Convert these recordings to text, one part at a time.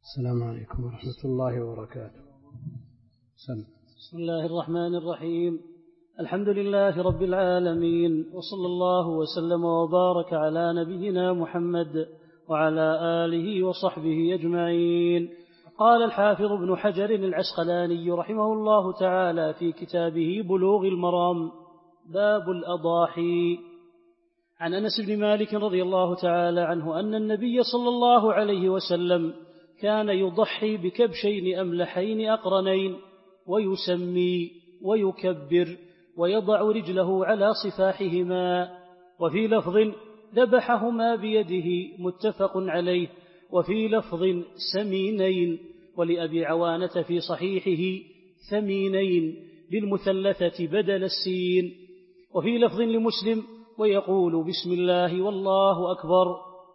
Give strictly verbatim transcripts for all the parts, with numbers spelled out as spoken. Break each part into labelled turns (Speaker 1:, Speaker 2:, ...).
Speaker 1: السلام عليكم ورحمة الله وبركاته. سلام.
Speaker 2: بسم الله الرحمن الرحيم. الحمد لله رب العالمين، وصلى الله وسلم وبارك على نبينا محمد وعلى آله وصحبه أجمعين. قال الحافظ ابن حجر العسقلاني رحمه الله تعالى في كتابه بلوغ المرام: باب الأضاحي. عن أنس بن مالك رضي الله تعالى عنه أن النبي صلى الله عليه وسلم كان يضحي بكبشين أملحين أقرنين، ويسمي ويكبر ويضع رجله على صفاحهما، وفي لفظ ذبحهما بيده، متفق عليه. وفي لفظ سمينين، ولأبي عوانة في صحيحه ثمينين بالمثلثة بدل السين. وفي لفظ لمسلم: ويقول بسم الله والله أكبر.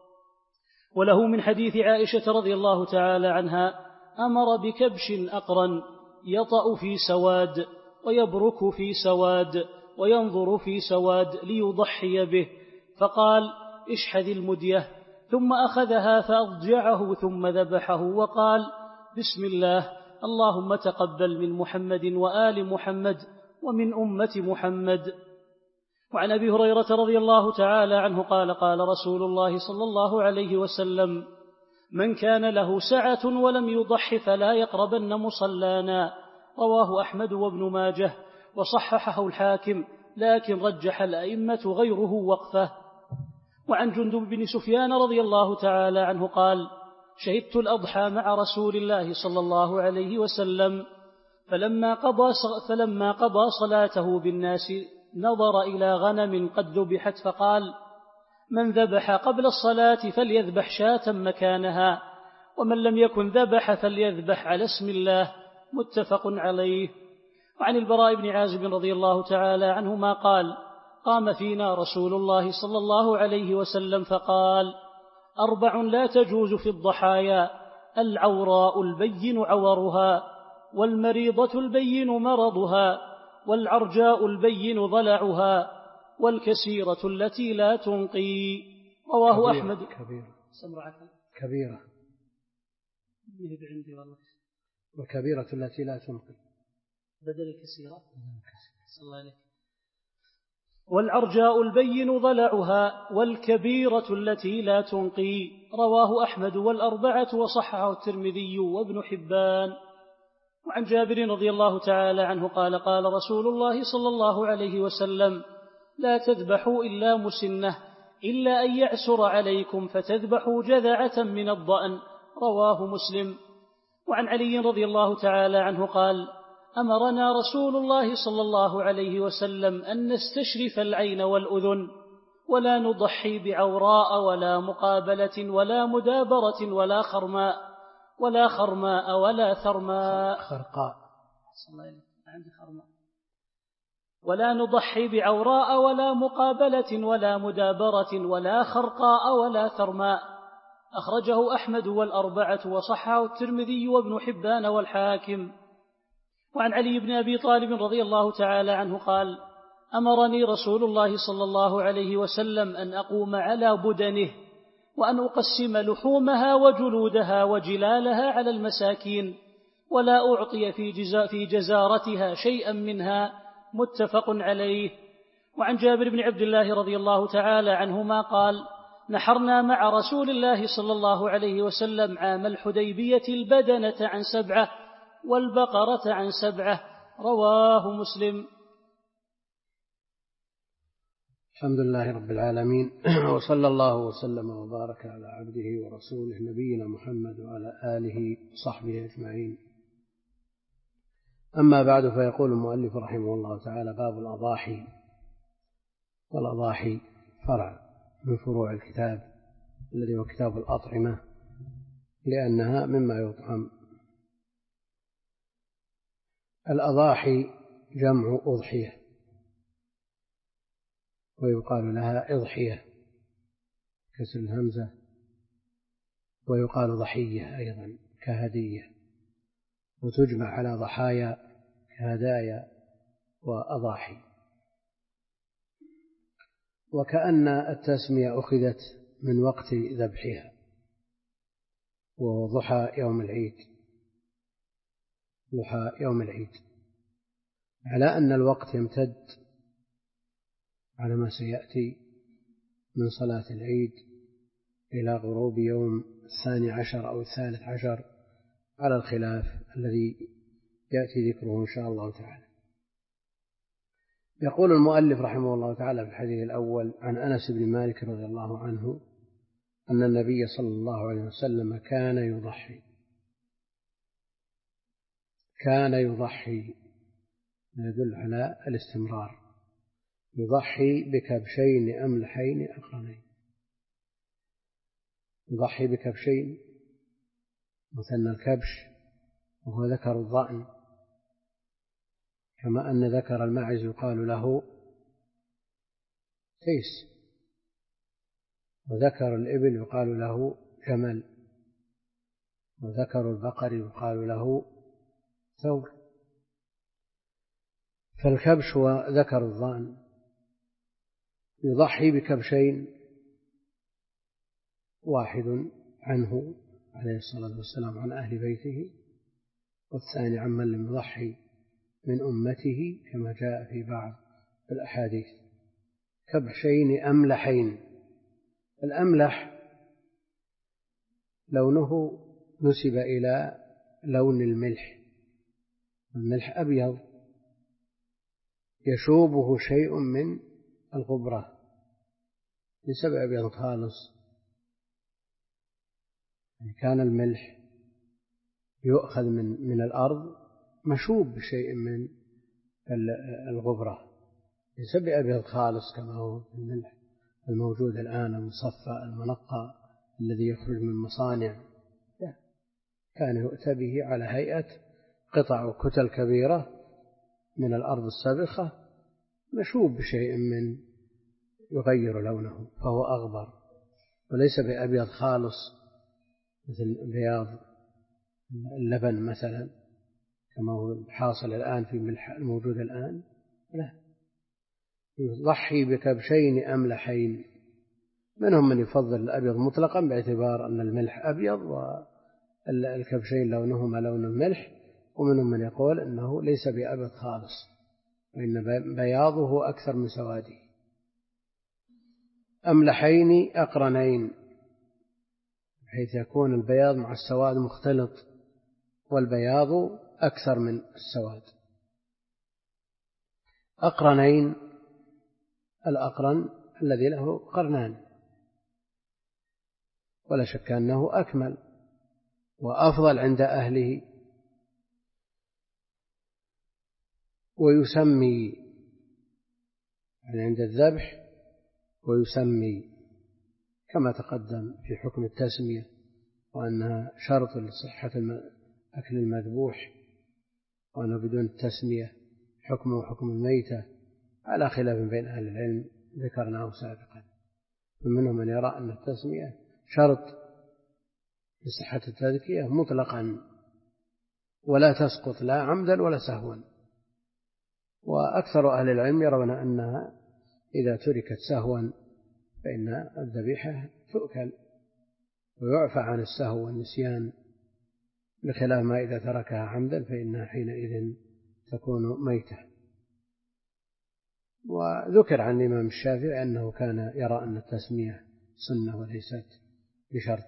Speaker 2: وله من حديث عائشة رضي الله تعالى عنها: أمر بكبش أقرن يطأ في سواد ويبرك في سواد وينظر في سواد ليضحي به، فقال: اشحذ المدية، ثم أخذها فأضجعه ثم ذبحه وقال: بسم الله، اللهم تقبل من محمد وآل محمد ومن أمة محمد. وعن أبي هريرة رضي الله تعالى عنه قال: قال رسول الله صلى الله عليه وسلم: من كان له سعة ولم يضح فلا يقربن مصلانا. رواه أحمد وابن ماجه وصححه الحاكم، لكن رجح الأئمة غيره وقفه. وعن جندب بن سفيان رضي الله تعالى عنه قال: شهدت الأضحى مع رسول الله صلى الله عليه وسلم، فلما قضى, فلما قضى صلاته بالناس نظر إلى غنم قد ذبحت فقال: من ذبح قبل الصلاة فليذبح شاة مكانها، ومن لم يكن ذبح فليذبح على اسم الله، متفق عليه. وعن البراء بن عازب رضي الله تعالى عنهما قال: قام فينا رسول الله صلى الله عليه وسلم فقال: أربع لا تجوز في الضحايا: العوراء البين عورها، والمريضة البين مرضها، والعرجاء البين ضلعها، والكسيرة التي لا تنقي. رواه
Speaker 1: كبيرة
Speaker 2: أحمد.
Speaker 1: كبيرة
Speaker 2: سمرعة
Speaker 1: كبيرة
Speaker 2: عندي والله.
Speaker 1: والكبيرة التي لا تنقي
Speaker 2: بدل الكسيرة. صلى الله عليه. والعرجاء البين ضلعها، والكبيرة التي لا تنقي. رواه أحمد والأربعة وصححه الترمذي وابن حبان. وعن جابر رضي الله تعالى عنه قال: قال رسول الله صلى الله عليه وسلم: لا تذبحوا إلا مسنة، إلا أن يعسر عليكم فتذبحوا جذعة من الضأن. رواه مسلم. وعن علي رضي الله تعالى عنه قال: أمرنا رسول الله صلى الله عليه وسلم أن نستشرف العين والأذن، ولا نضحي بعوراء ولا مقابلة ولا مدابرة ولا خرماء ولا خرماء ولا ثرماء.
Speaker 1: خرقاء.
Speaker 2: عندي خرماء. ولا نضحي بعوراء ولا مقابلة ولا مدابرة ولا خرقاء ولا ثرماء. أخرجه أحمد والأربعة وصححه الترمذي وابن حبان والحاكم. وعن علي بن أبي طالب رضي الله تعالى عنه قال: أمرني رسول الله صلى الله عليه وسلم أن أقوم على بدنه، وأن أقسم لحومها وجلودها وجلالها على المساكين، ولا أعطي في, جزا في جزارتها شيئا منها، متفق عليه. وعن جابر بن عبد الله رضي الله تعالى عنهما قال: نحرنا مع رسول الله صلى الله عليه وسلم عام الحديبية البدنة عن سبعة والبقرة عن سبعة. رواه مسلم.
Speaker 1: الحمد لله رب العالمين، وصلى الله وسلم وبارك على عبده ورسوله نبينا محمد وعلى آله وصحبه أجمعين. أما بعد، فيقول المؤلف رحمه الله تعالى: باب الأضاحي. والأضاحي فرع من فروع الكتاب الذي هو كتاب الأطعمة، لأنها مما يطعم. الأضاحي جمع أضحية، ويقال لها إضحية كسر الهمزة، ويقال ضحية أيضا كهدية، وتجمع على ضحايا كهدايا وأضاحي. وكأن التسمية أخذت من وقت ذبحها، وضحى يوم العيد، ضحى يوم العيد، على أن الوقت يمتد على ما سيأتي من صلاة العيد إلى غروب يوم الثاني عشر أو الثالث عشر على الخلاف الذي يأتي ذكره إن شاء الله تعالى. يقول المؤلف رحمه الله تعالى في الحديث الأول عن أنس بن مالك رضي الله عنه أن النبي صلى الله عليه وسلم كان يضحي كان يضحي يدل على الاستمرار، يضحي بكبشين أملحين أقرنين، يضحي بكبشين مثنى الكبش وهو ذكر الضأن، كما أن ذكر الماعز يقال له تيس، وذكر الإبل يقال له جمل، وذكر البقر يقال له ثور. فالكبش وذكر الضأن يضحي بكبشين، واحد عنه عليه الصلاة والسلام عن أهل بيته، والثاني عمن لم يضحي من أمته كما جاء في بعض الأحاديث. كبشين أملحين، الأملح لونه نسب إلى لون الملح، الملح أبيض يشوبه شيء من الغبرة، ليس بأبيض خالص. كان الملح يؤخذ من من الأرض مشوب بشيء من الغبرة، ليس بأبيض خالص كما هو الملح الموجود الآن المصفى المنقى الذي يخرج من مصانع، كان يؤتى به على هيئة قطع وكتل كبيرة من الأرض السابخة مشوب بشيء من يغير لونه، فهو أغبر وليس بأبيض خالص مثل بياض اللبن مثلا كما هو الحاصل الآن في الملح الموجود الآن. لا، يضحي بكبشين أملحين، منهم من يفضل الأبيض مطلقا باعتبار أن الملح أبيض والكبشين لونهما لون الملح، ومنهم من يقول أنه ليس بأبيض خالص وإن بياضه أكثر من سواده. أملحين أقرنين، بحيث يكون البياض مع السواد مختلط والبياض أكثر من السواد. أقرنين، الأقرن الذي له قرنان، ولا شك أنه أكمل وأفضل عند أهله. ويسمي يعني عند الذبح، ويسمي كما تقدم في حكم التسمية، وأنها شرط لصحة أكل المذبوح، وأنه بدون التسمية حكمه حكم الميتة، على خلاف بين أهل العلم ذكرناه سابقا. ومنهم من يرى أن التسمية شرط لصحة التذكية مطلقا ولا تسقط لا عمدا ولا سهوا، وأكثر أهل العلم يرون أنها إذا تركت سهوا فإن الذبيحة تؤكل ويعفى عن السهو والنسيان، بخلاف ما إذا تركها عمدا فإنها حينئذ تكون ميتة. وذكر عن الإمام الشافعي أنه كان يرى أن التسمية سنة وليست بشرط.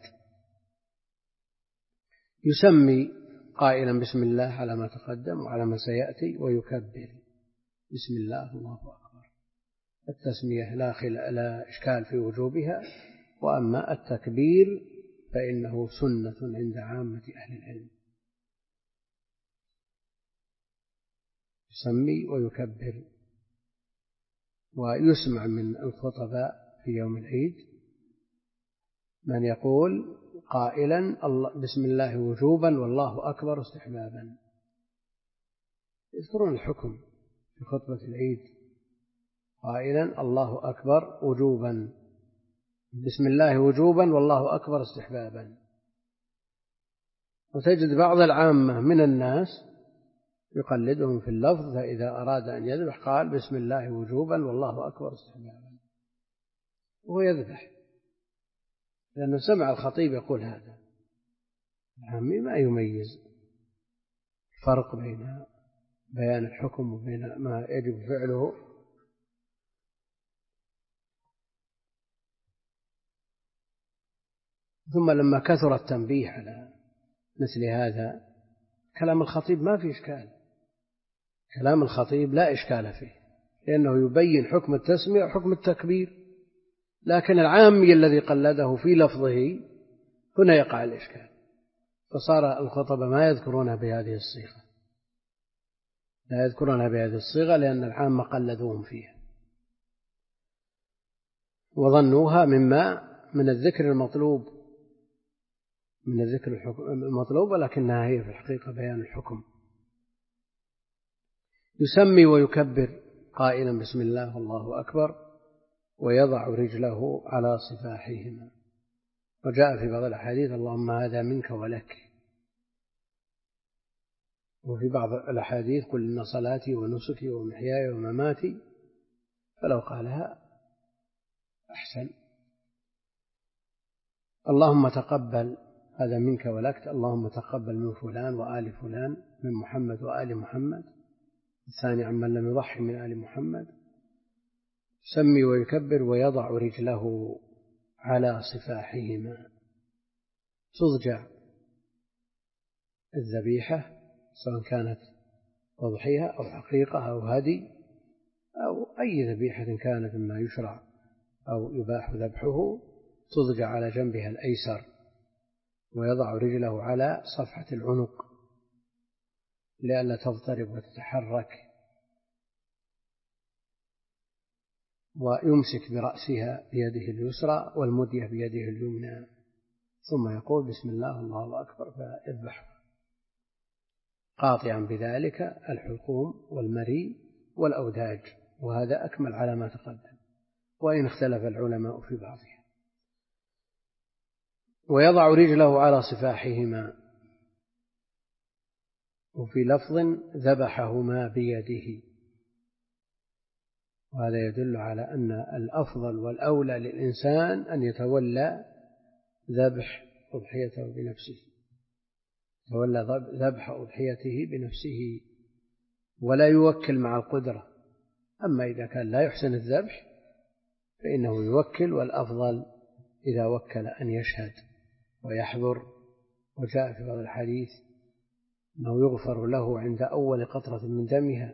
Speaker 1: يسمي قائلا بسم الله على ما تقدم وعلى ما سيأتي، ويكبر بسم الله الله أكبر. التسمية لا, خل... لا إشكال في وجوبها، وأما التكبير فإنه سنة عند عامة أهل العلم. يسمي ويكبر. ويسمع من الخطباء في يوم العيد من يقول قائلا بسم الله وجوبا والله أكبر استحبابا، يذكرون الحكم في خطبة العيد قائلا الله أكبر وجوبا، بسم الله وجوبا والله أكبر استحبابا. وتجد بعض العامة من الناس يقلدهم في اللفظ، فإذا أراد أن يذبح قال بسم الله وجوبا والله أكبر استحبابا وهو يذبح، لأنه سمع الخطيب يقول هذا. العامي ما يميز فرق بين بيان الحكم وبين ما يجب فعله. ثم لما كثر التنبيه على مثل هذا، كلام الخطيب ما في إشكال، كلام الخطيب لا إشكال فيه، لأنه يبين حكم التسمية وحكم التكبير، لكن العامي الذي قلده في لفظه هنا يقع الإشكال، فصار الخطبة ما يذكرونها بهذه الصيغة، لا يذكرونها بهذه الصيغة لأن العامة قلدوهم فيها وظنوها مما من الذكر المطلوب من الذكر المطلوب، ولكنها هي في الحقيقة بيان الحكم. يسمي ويكبر قائلا بسم الله والله أكبر، ويضع رجله على صفاحهما. وجاء في بعض الأحاديث اللهم هذا منك ولك، وفي بعض الأحاديث قل إن صلاتي ونسكي ومحياي ومماتي، فلو قالها أحسن. اللهم تقبل هذا منك ولك، اللهم تقبل من فلان وآل فلان، من محمد وآل محمد، الثاني عمن لم يضحي من آل محمد. سمي ويكبر ويضع رجله على صفاحهما. تضجع الذبيحة سواء كانت أضحية أو حقيقة أو هدي أو أي ذبيحة كانت مما يشرع أو يباح ذبحه، تضجع على جنبها الأيسر، ويضع رجله على صفحة العنق لئلا تضطرب وتتحرك، ويمسك برأسها بيده اليسرى والمدية بيده اليمنى، ثم يقول بسم الله الله أكبر فيذبح، قاطعا بذلك الحلقوم والمري والأوداج، وهذا أكمل على ما تقدم، وإن اختلف العلماء في بعضها. ويضع رجله على صفاحهما، وفي لفظ ذبحهما بيده، وهذا يدل على أن الأفضل والأولى للإنسان أن يتولى ذبح أضحيته بنفسه، تولى ذبح أضحيته بنفسه ولا يوكل مع القدرة. أما إذا كان لا يحسن الذبح فإنه يوكل، والأفضل إذا وكل أن يشهد ويحضر. وجاء في بعض الحديث أنه يغفر له عند أول قطرة من دمها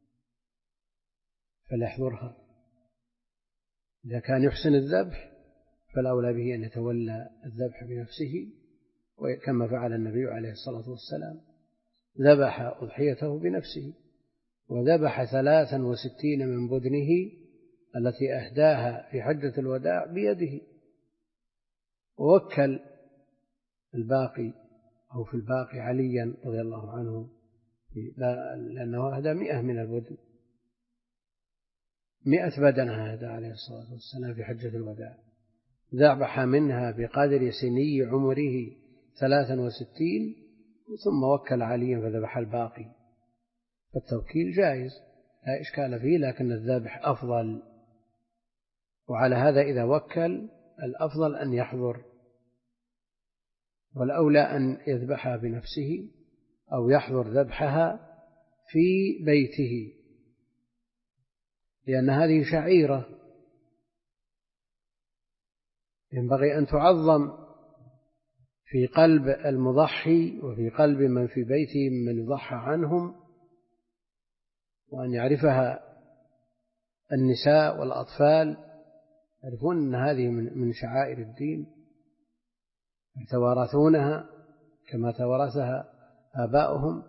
Speaker 1: فليحضرها. إذا كان يحسن الذبح فالأولى به أن يتولى الذبح بنفسه، كما فعل النبي عليه الصلاة والسلام، ذبح أضحيته بنفسه، وذبح ثلاثا وستين من بدنه التي أهداها في حجة الوداع بيده، ووكل الباقي أو في الباقي عليا رضي الله عنه، لأنه أهدى مئة من البدن، مئة بدنة أهدى عليه الصلاة والسلام في حجة الوداع، ذبح منها بقدر سني عمره ثلاثا وستين، ثم وكل عليا فذبح الباقي. فالتوكيل جائز لا إشكال فيه، لكن الذبح أفضل. وعلى هذا إذا وكل الأفضل أن يحضر، والأولى أن يذبحها بنفسه أو يحضر ذبحها في بيته، لأن هذه شعيرة ينبغي أن تعظم في قلب المضحي وفي قلب من في بيته من يضحى عنهم، وأن يعرفها النساء والأطفال، يعرفون أن هذه من شعائر الدين يتوارثونها كما توارثها آباؤهم.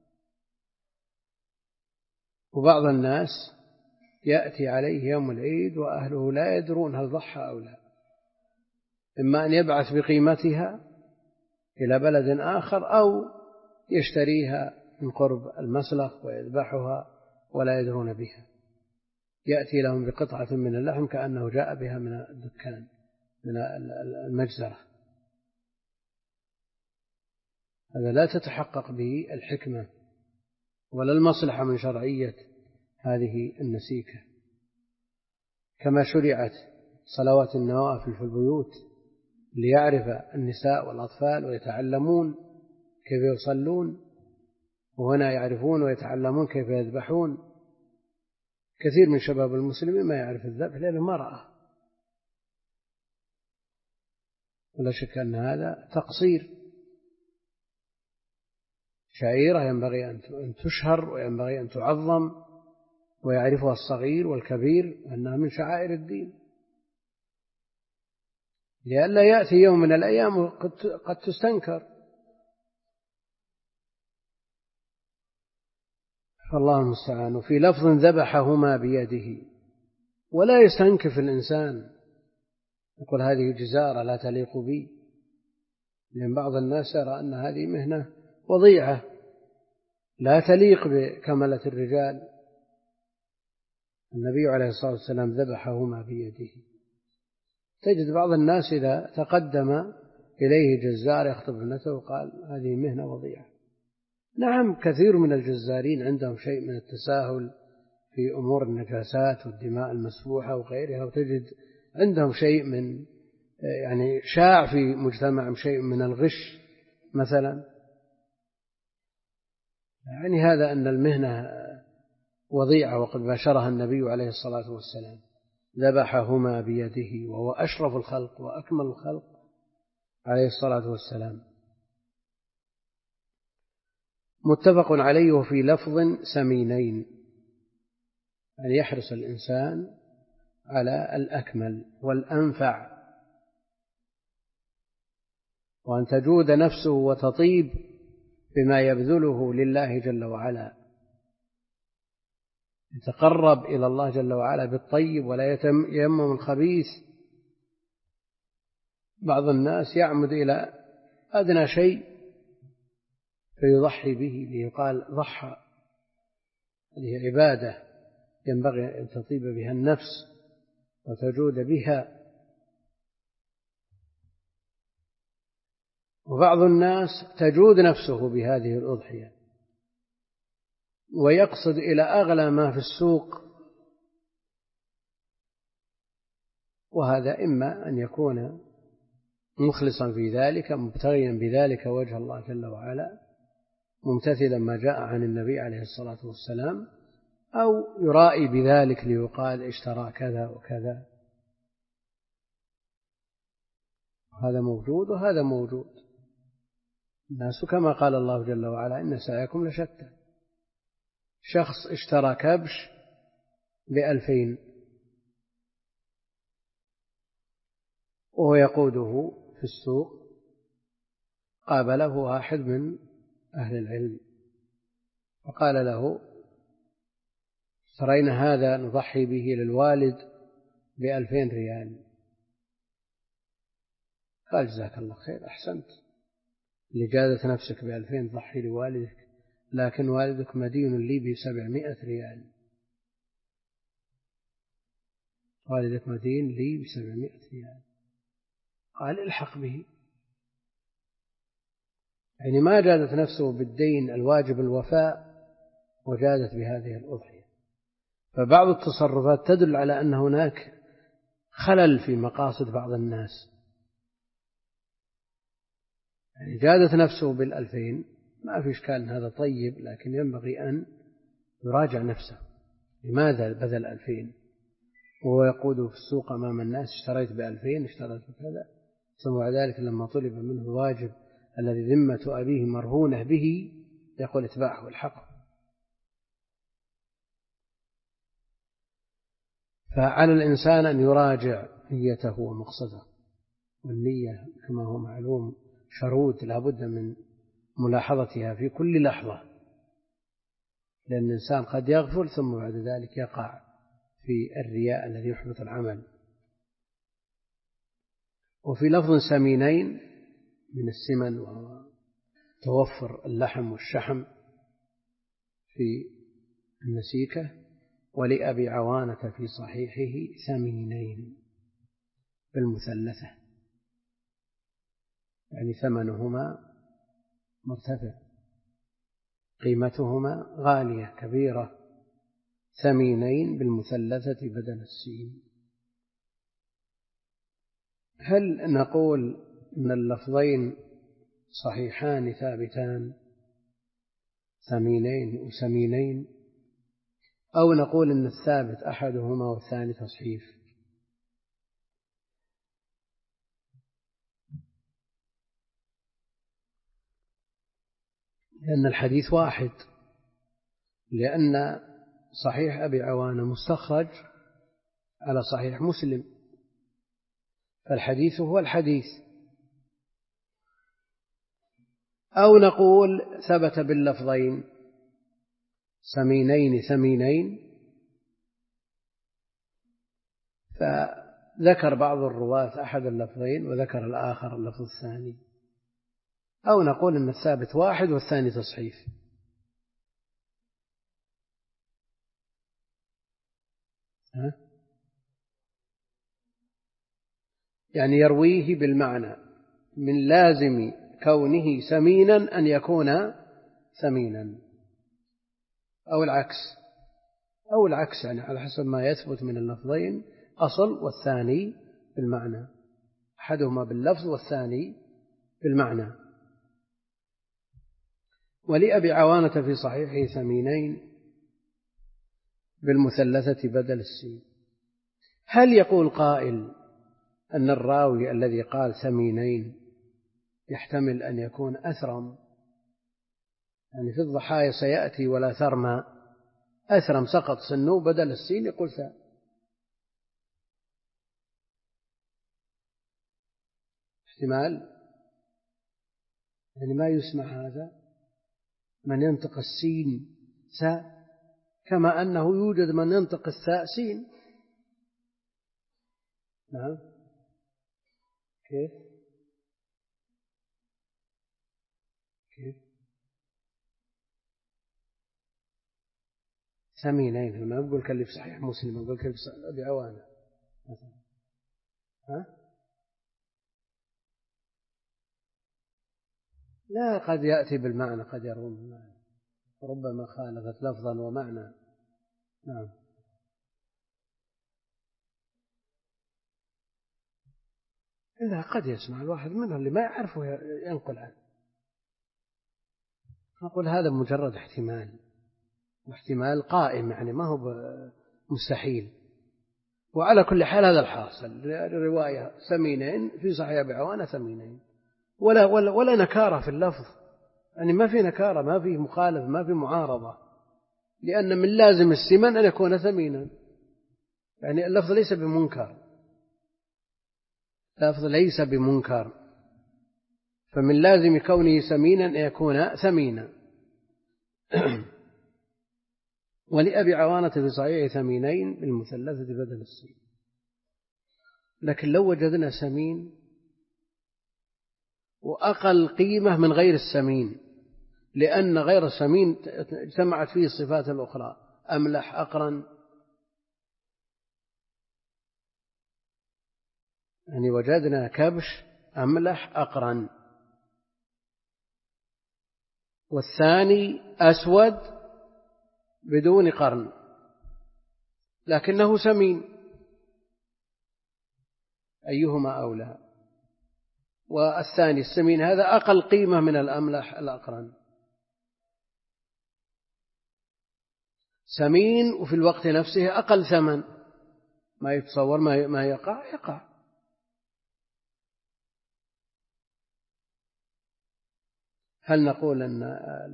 Speaker 1: وبعض الناس يأتي عليه يوم العيد وأهله لا يدرون هل ضحى أو لا، إما أن يبعث بقيمتها إلى بلد آخر أو يشتريها من قرب المسلخ ويذبحها ولا يدرون بها، يأتي لهم بقطعة من اللحم كأنه جاء بها من الدكان من المجزرة. هذا لا تتحقق به الحكمة ولا المصلحة من شرعية هذه النسيكة. كما شرعت صلوات النوافل في البيوت ليعرف النساء والأطفال ويتعلمون كيف يصلون، وهنا يعرفون ويتعلمون كيف يذبحون. كثير من شباب المسلمين ما يعرف الذبح لأنه ما رأى، ولا شك أن هذا تقصير. شعيرة ينبغي أن تشهر وينبغي أن تعظم ويعرفها الصغير والكبير أنها من شعائر الدين، لئلا يأتي يوم من الأيام قد تستنكر. فالله المستعان. في لفظ ذبحهما بيده، ولا يستنكف الإنسان يقول هذه جزارة لا تليق بي، لأن بعض الناس يرى أن هذه مهنة وضيعة لا تليق بكملة الرجال. النبي عليه الصلاة والسلام ذبحهما بيده. تجد بعض الناس إذا تقدم إليه جزار يخطب ابنته وقال هذه مهنة وضيعة. نعم، كثير من الجزارين عندهم شيء من التساهل في أمور النجاسات والدماء المسفوحة وغيرها، وتجد عندهم شيء من يعني شاع في مجتمع شيء من الغش مثلا. يعني هذا أن المهنة وضيعة، وقد باشرها النبي عليه الصلاة والسلام ذبحهما بيده وهو أشرف الخلق وأكمل الخلق عليه الصلاة والسلام. متفق عليه. وفي لفظ سمينين، أن يحرص الإنسان على الأكمل والأنفع، وأن تجود نفسه وتطيب بما يبذله لله جل وعلا، يتقرب إلى الله جل وعلا بالطيب ولا يتيمم الخبيث. بعض الناس يعمد إلى أدنى شيء فيضحي به ليقال ضحى. هذه عبادة ينبغي أن تطيب بها النفس وتجود بها. وبعض الناس تجود نفسه بهذه الأضحية ويقصد إلى أغلى ما في السوق، وهذا إما أن يكون مخلصا في ذلك مبتغيا بذلك وجه الله جل وعلا ممتثلا ما جاء عن النبي عليه الصلاة والسلام، أو يرائي بذلك ليقال اشترى كذا وكذا. هذا موجود وهذا موجود. الناس كما قال الله جل وعلا إن سعيكم لشتى. شخص اشترى كبش بألفين وهو يقوده في السوق، قابله واحد من أهل العلم فقال له اشترينا هذا نضحي به للوالد بألفين ريال. قال جزاك الله خير، أحسنت، لجازت نفسك بألفين ضحي لوالدك، لكن والدك مدين لي بسبعمائة ريال. والدك مدين لي بسبعمائة ريال. قال الحق به. يعني ما جازت نفسه بالدين الواجب الوفاء وجازت بهذه الأضحية. فبعض التصرفات تدل على أن هناك خلل في مقاصد بعض الناس. يعني جازت نفسه بالألفين ما في إشكال، هذا طيب، لكن ينبغي أن يراجع نفسه لماذا بذل ألفين وهو يقود في السوق أمام الناس اشتريت بألفين اشتريت بكذا، ثم بعد ذلك لما طلب منه الواجب الذي ذمة أبيه مرهونة به يقول اتباعه الحق. فعلى الإنسان أن يراجع نيته ومقصده، والنية كما هو معلوم شروط لا بد من ملاحظتها في كل لحظة، لأن الإنسان قد يغفل ثم بعد ذلك يقع في الرياء الذي يحبط العمل. وفي لفظ سمينين من السمن وتوفر اللحم والشحم في النسيكة. ولأبي عوانة في صحيحه ثمينين بالمثلثة، يعني ثمنهما مرتفع، قيمتهما غالية كبيرة. ثمينين بالمثلثة بدل السين. هل نقول أن اللفظين صحيحان ثابتان ثمينين وسمينين، أو نقول أن الثابت أحدهما والثاني تصحيف؟ لأن الحديث واحد، لأن صحيح أبي عوانة مستخرج على صحيح مسلم، فالحديث هو الحديث. أو نقول ثبت باللفظين سمينين ثمينين، فذكر بعض الرواة أحد اللفظين وذكر الآخر اللفظ الثاني. أو نقول أن الثابت واحد والثاني تصحيف. ها؟ يعني يرويه بالمعنى، من لازم كونه سمينا أن يكون ثمينا، أو العكس، أو العكس يعني على حسب ما يثبت من اللفظين، أصل والثاني بالمعنى، أحدهما باللفظ والثاني بالمعنى. ولأبي عوانة في صحيحه ثمينين بالمثلثة بدل السين. هل يقول قائل أن الراوي الذي قال ثمينين يحتمل أن يكون أثرم؟ يعني في الضحايا سيأتي ولا ثرما، أثرم سقط سنه بدل السين يقول ثاء. احتمال، يعني ما يسمع هذا من ينطق السين ساء، كما أنه يوجد من ينطق الثاء سين. نعم، كيف كيف ثمينين؟ ما أقول كلي في صحيح مسلم، أقول كلي في أبي عوانة مثلا. ها؟ لا، قد يأتي بالمعنى قد يروي بالمعنى، ربما خالفت لفظا ومعنى. نعم. إذا قد يسمع الواحد منهم اللي ما يعرفه ينقل عنه، نقول هذا مجرد احتمال، واحتمال قائم، يعني ما هو مستحيل. وعلى كل حال هذا الحاصل، الرواية ثمينين في صحيح أبي عوانة ثمينين، ولا, ولا, ولا نكارة في اللفظ، يعني ما في نكارة، ما في مخالف، ما في معارضة، لأن من لازم السمن أن يكون ثمينا، يعني اللفظ ليس بمنكر، اللفظ ليس بمنكر، فمن لازم كونه سمينا أن يكون ثمينا. ولأبي عوانة في صحيح ثمينين بالمثلثة بدل السين. لكن لو وجدنا سمين وأقل قيمة من غير السمين، لأن غير السمين اجتمعت فيه الصفات الأخرى، أملح أقرن، يعني وجدنا كبش أملح أقرن، والثاني أسود بدون قرن لكنه سمين، أيهما أولى؟ والثاني السمين هذا أقل قيمة من الأملح الأقرن، سمين وفي الوقت نفسه أقل ثمن، ما يتصور ما يقع يقع. هل نقول أن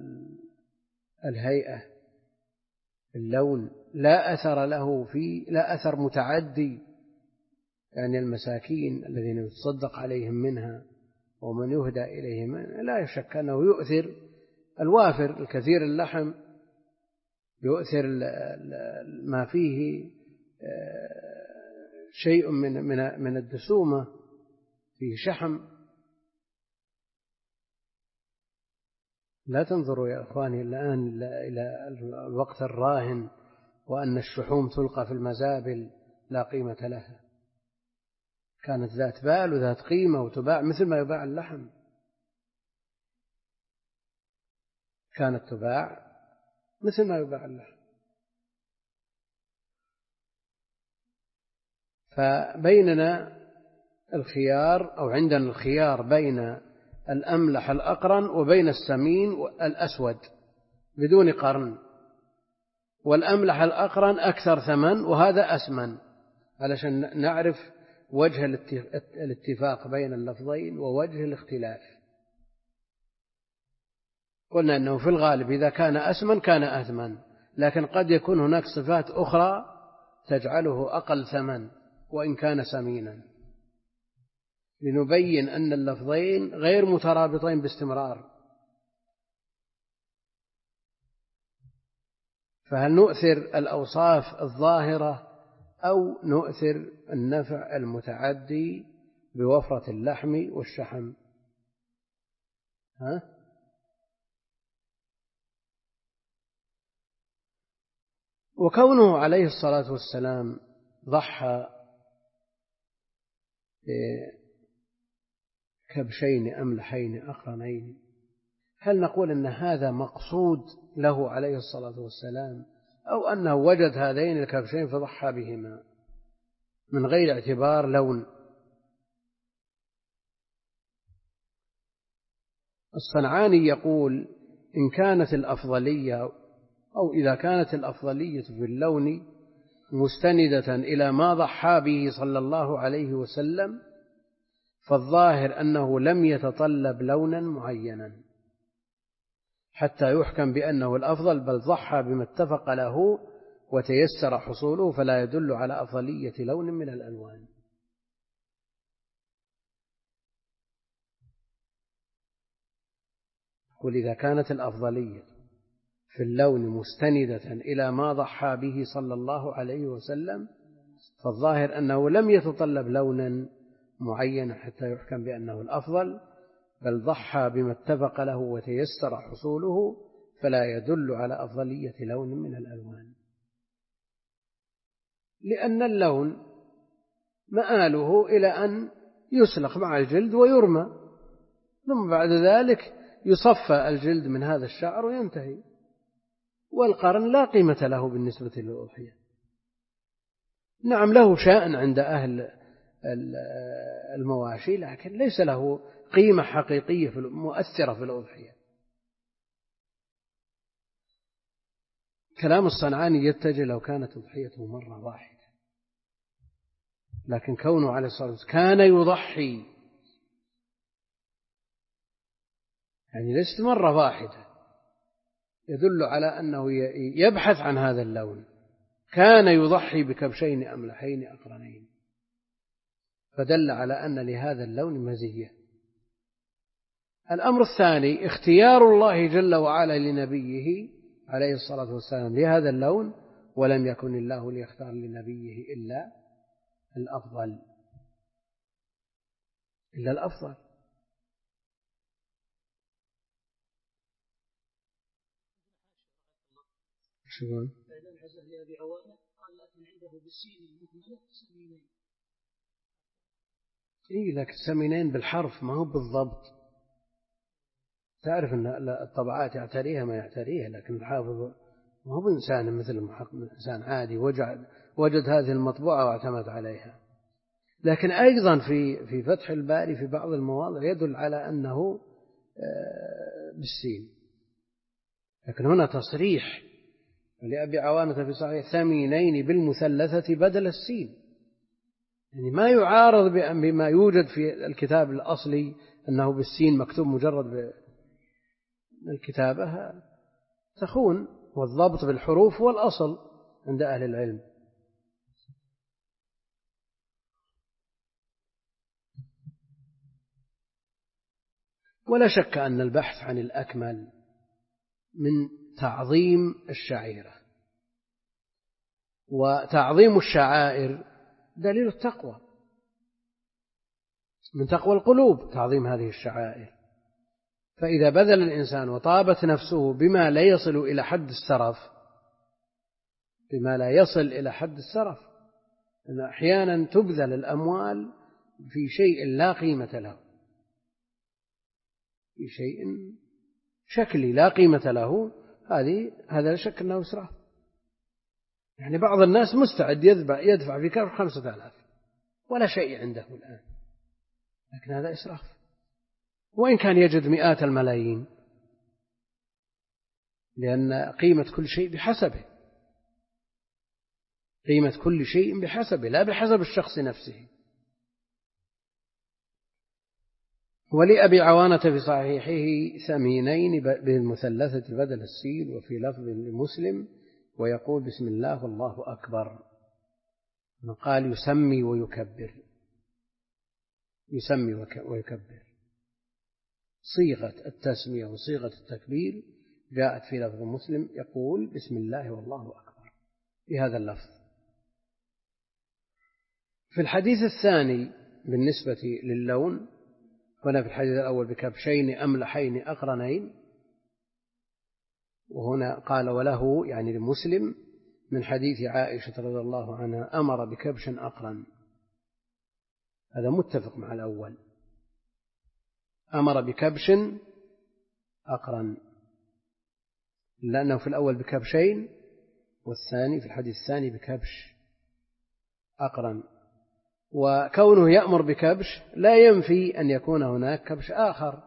Speaker 1: الهيئة اللون لا أثر له في لا أثر متعدي، يعني المساكين الذين يتصدق عليهم منها ومن يهدى إليهم لا شك أنه يؤثر الوافر الكثير اللحم، يؤثر ما فيه شيء من من من الدسومة، فيه شحم. لا تنظروا يا أخواني الآن إلى الوقت الراهن وأن الشحوم تلقى في المزابل لا قيمة لها، كانت ذات بال وذات قيمة وتباع مثل ما يباع اللحم، كانت تباع مثل ما يباع اللحم. فبيننا الخيار أو عندنا الخيار بين الأملح الأقرن وبين السمين الأسود بدون قرن، والأملح الأقرن أكثر ثمن وهذا أسمن، علشان نعرف وجه الاتفاق بين اللفظين ووجه الاختلاف. قلنا أنه في الغالب إذا كان أسمن كان أثمن، لكن قد يكون هناك صفات أخرى تجعله أقل ثمن وإن كان سمينا، لنبين أن اللفظين غير مترابطين باستمرار. فهل نؤثر الأوصاف الظاهرة أو نؤثر النفع المتعدي بوفرة اللحم والشحم؟ ها؟ وكونه عليه الصلاة والسلام ضحى كبشين أملحين أقرنين، هل نقول أن هذا مقصود له عليه الصلاة والسلام، أو أنه وجد هذين الكبشين فضحى بهما من غير اعتبار لون؟ الصنعاني يقول إن كانت الأفضلية أو إذا كانت الأفضلية في اللون مستندة إلى ما ضحى به صلى الله عليه وسلم، فالظاهر أنه لم يتطلب لونا معينا حتى يحكم بأنه الأفضل، بل ضحى بما اتفق له وتيسر حصوله، فلا يدل على أفضلية لون من الألوان. قل إذا كانت الأفضلية في اللون مستندة إلى ما ضحى به صلى الله عليه وسلم، فالظاهر أنه لم يتطلب لونا معينا حتى يحكم بأنه الأفضل، بل ضحى بما اتفق له وتيسر حصوله، فلا يدل على أفضلية لون من الألوان، لأن اللون مآله إلى أن يسلخ مع الجلد ويرمى، ثم بعد ذلك يصفى الجلد من هذا الشعر وينتهي. والقرن لا قيمة له بالنسبة للأضحية. نعم له شأن عند أهل المواشي، لكن ليس له قيمة حقيقية مؤثرة في الأضحية. كلام الصنعاني يتجه لو كانت أضحيته مرة واحدة، لكن كونه عليه الصلاة والسلام كان يضحي، يعني ليست مرة واحدة، يدل على أنه يبحث عن هذا اللون. كان يضحي بكبشين أملحين أقرنين، فدل على أن لهذا اللون مزية. الأمر الثاني اختيار الله جل وعلا لنبيه عليه الصلاة والسلام لهذا اللون، ولم يكن الله ليختار لنبيه إلا الأفضل إلا الأفضل. شكرا. إيه لكن سمينين بالحرف ما هو بالضبط. تعرف أن الطبعات يعتريها ما يعتريها، لكن الحافظ ما هو إنسان مثل إنسان عادي وجد, وجد هذه المطبوعة واعتمد عليها. لكن أيضا في في فتح الباري في بعض المواضع يدل على أنه بالسين، لكن هنا تصريح لأبي عوانة في صحيح ثمينين بالمثلثة بدل السين، يعني ما يعارض بما يوجد في الكتاب الأصلي أنه بالسين مكتوب مجرد بالكتابة، تخون، والضبط بالحروف هو الأصل عند أهل العلم. ولا شك أن البحث عن الأكمل من تعظيم الشعيرة، وتعظيم الشعائر دليل التقوى، من تقوى القلوب تعظيم هذه الشعائر. فإذا بذل الإنسان وطابت نفسه بما لا يصل إلى حد السرف، بما لا يصل إلى حد السرف، أن أحيانا تبذل الأموال في شيء لا قيمة له، في شيء شكلي لا قيمة له، هذه هذا لا شك أنه إسراف. يعني بعض الناس مستعد يدفع يدفع في كرف خمسة آلاف ولا شيء عنده الآن، لكن هذا إسراف، وإن كان يجد مئات الملايين، لأن قيمة كل شيء بحسبه، قيمة كل شيء بحسبه لا بحسب الشخص نفسه. ولأبي عوانة في صحيحه ثمينين بالمثلثة بدل السين، وفي لفظ لمسلم ويقول بسم الله والله أكبر. قال يسمي ويكبر، يسمي ويكبر، صيغة التسمية وصيغة التكبير جاءت في لفظ مسلم يقول بسم الله والله أكبر بهذا اللفظ. في الحديث الثاني بالنسبة للون، هنا في الحديث الأول بكبشين أملحين أقرنين، وهنا قال وله يعني لمسلم من حديث عائشة رضي الله عنها أمر بكبش أقرن، هذا متفق مع الأول، أمر بكبش أقرن، لأنه في الأول بكبشين والثاني في الحديث الثاني بكبش أقرن. وكونه يأمر بكبش لا ينفي أن يكون هناك كبش آخر،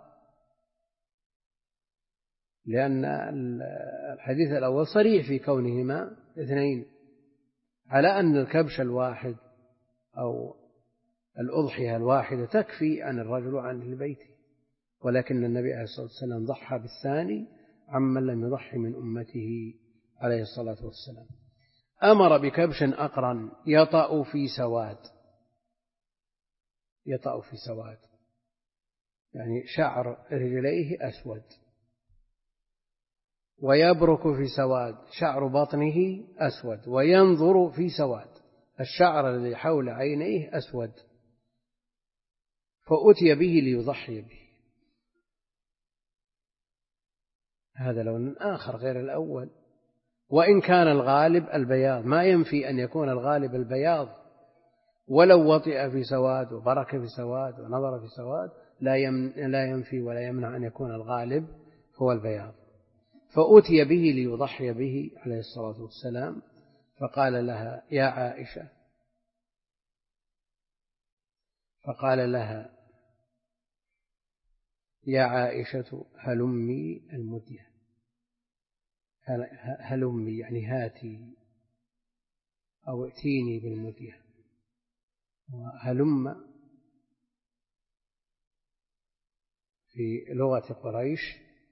Speaker 1: لأن الحديث الأول صريح في كونهما اثنين، على أن الكبش الواحد أو الأضحية الواحدة تكفي عن الرجل وعن أهل بيته، ولكن النبي عليه الصلاة والسلام ضحى بالثاني عمن لم يضحي من أمته عليه الصلاة والسلام. أمر بكبش أقرن يطأ في سواد، يطأ في سواد يعني شعر رجليه أسود، ويبرك في سواد شعر بطنه أسود، وينظر في سواد الشعر الذي حول عينيه أسود، فأتي به ليضحي به. هذا لون آخر غير الأول، وإن كان الغالب البياض، ما ينفي أن يكون الغالب البياض، ولو وطئ في سواد وبرك في سواد ونظر في سواد لا ينفي ولا يمنع أن يكون الغالب هو البياض. فأتي به ليضحي به عليه الصلاة والسلام، فقال لها يا عائشة، فقال لها يا عائشة هلمي المدية، هلمي يعني هاتي أو ائتيني بالمدية، وهلم في لغة قريش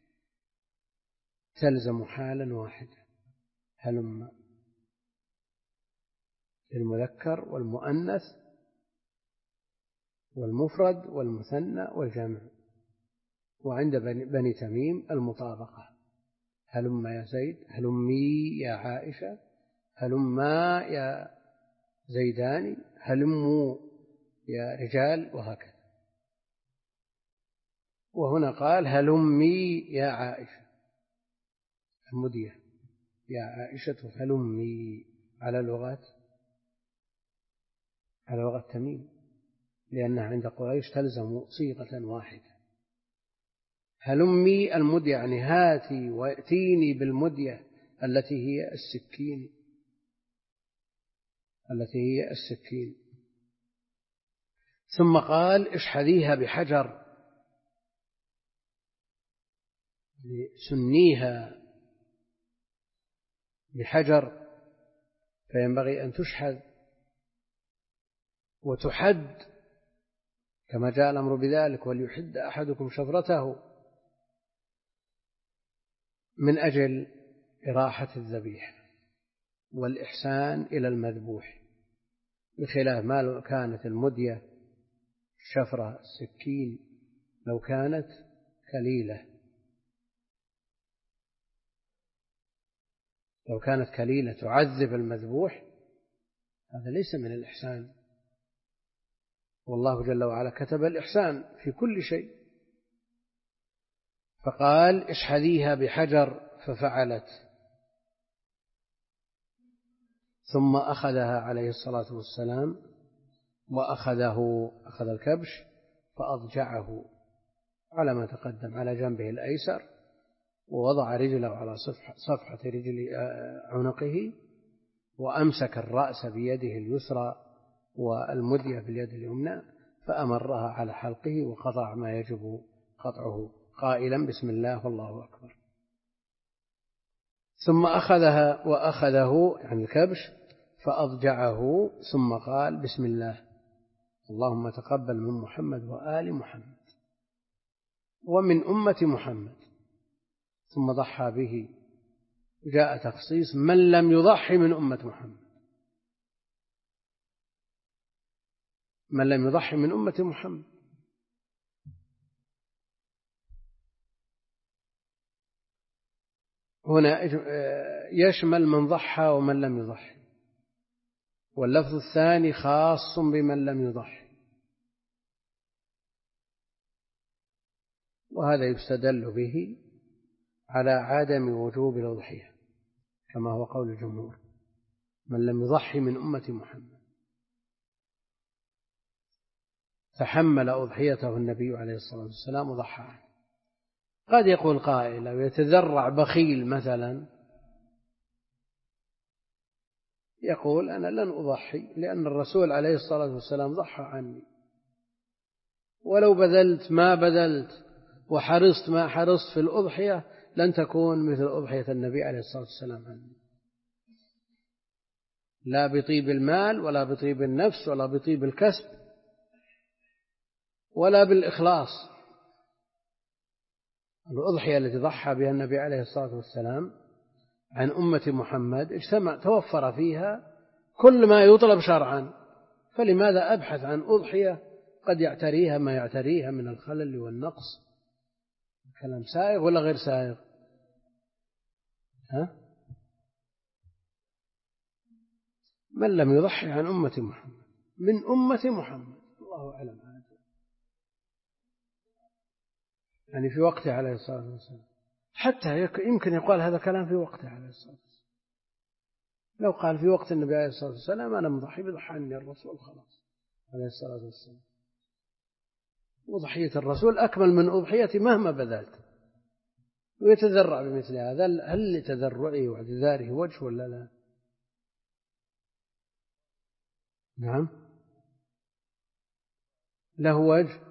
Speaker 1: تلزم حالا واحدا، هلم المذكر والمؤنث والمفرد والمثنى والجمع، وعند بني تميم المطابقة، هلم يا زيد، هلمي يا عائشة، هلما يا زيدان، هلموا يا رجال، وهكذا. وهنا قال هلمي يا عائشة المدية، يا عائشة هلمي على لغة على لغة تميم، لأنها عند قريش تلزم صيغة واحدة. هلمي المدية يعني هاتي وائتيني بالمدية التي هي السكين، التي هي السكين. ثم قال اشحذيها بحجر، سنيها بحجر، فينبغي أن تشحذ وتحد كما جاء الأمر بذلك، وليحد أحدكم شفرته، من أجل إراحة الذبيحة والإحسان إلى المذبوح، بخلاف ما لو كانت المدية الشفرة السكين لو كانت كليلة، لو كانت كليلة تعذب المذبوح هذا ليس من الإحسان، والله جل وعلا كتب الإحسان في كل شيء. فقال اشحذيها بحجر، ففعلت، ثم أخذها عليه الصلاة والسلام وأخذه أخذ الكبش فأضجعه على ما تقدم على جنبه الأيسر، ووضع رجله على صفحة رجل عنقه، وأمسك الرأس بيده اليسرى والمدية باليد اليمنى، فأمرها على حلقه وقطع ما يجب قطعه قائلا بسم الله والله أكبر. ثم أخذها وأخذه يعني الكبش فأضجعه ثم قال بسم الله اللهم تقبل من محمد وآل محمد ومن أمة محمد، ثم ضحى به. جاء تخصيص من لم يضحي من أمة محمد، من لم يضحي من أمة محمد. هنا يشمل من ضحى ومن لم يضحي، واللفظ الثاني خاص بمن لم يضحي، وهذا يستدل به على عدم وجوب الأضحية كما هو قول الجمهور، من لم يضحي من أمة محمد. تحمل أضحيته النبي عليه الصلاة والسلام وضحى عنه. قد يقول قائل أو يتذرع بخيل مثلا يقول أنا لن أضحي لأن الرسول عليه الصلاة والسلام ضحى عني، ولو بذلت ما بذلت وحرصت ما حرصت في الأضحية لن تكون مثل أضحية النبي عليه الصلاة والسلام عني، لا بطيب المال ولا بطيب النفس ولا بطيب الكسب ولا بالإخلاص. الأضحية التي ضحى بها النبي عليه الصلاة والسلام عن أمة محمد اجتمع توفر فيها كل ما يطلب شرعا، فلماذا أبحث عن أضحية قد يعتريها ما يعتريها من الخلل والنقص؟ كلام سائغ ولا غير سائغ؟ ها؟ من لم يضحي عن أمة محمد من أمة محمد الله أعلم هذا يعني في وقته عليه الصلاة والسلام، حتى يمكن يقال هذا كلام في وقته عليه الصلاة والسلام. لو قال في وقت النبي عليه الصلاة والسلام أنا مضحي بضحى عني الرسول خلاص عليه الصلاة والسلام، وضحية الرسول أكمل من أضحيتي مهما بذلت، ويتذرع بمثل هذا. هل لتذرعه واعتذاره وجه ولا لا؟ نعم له وجه،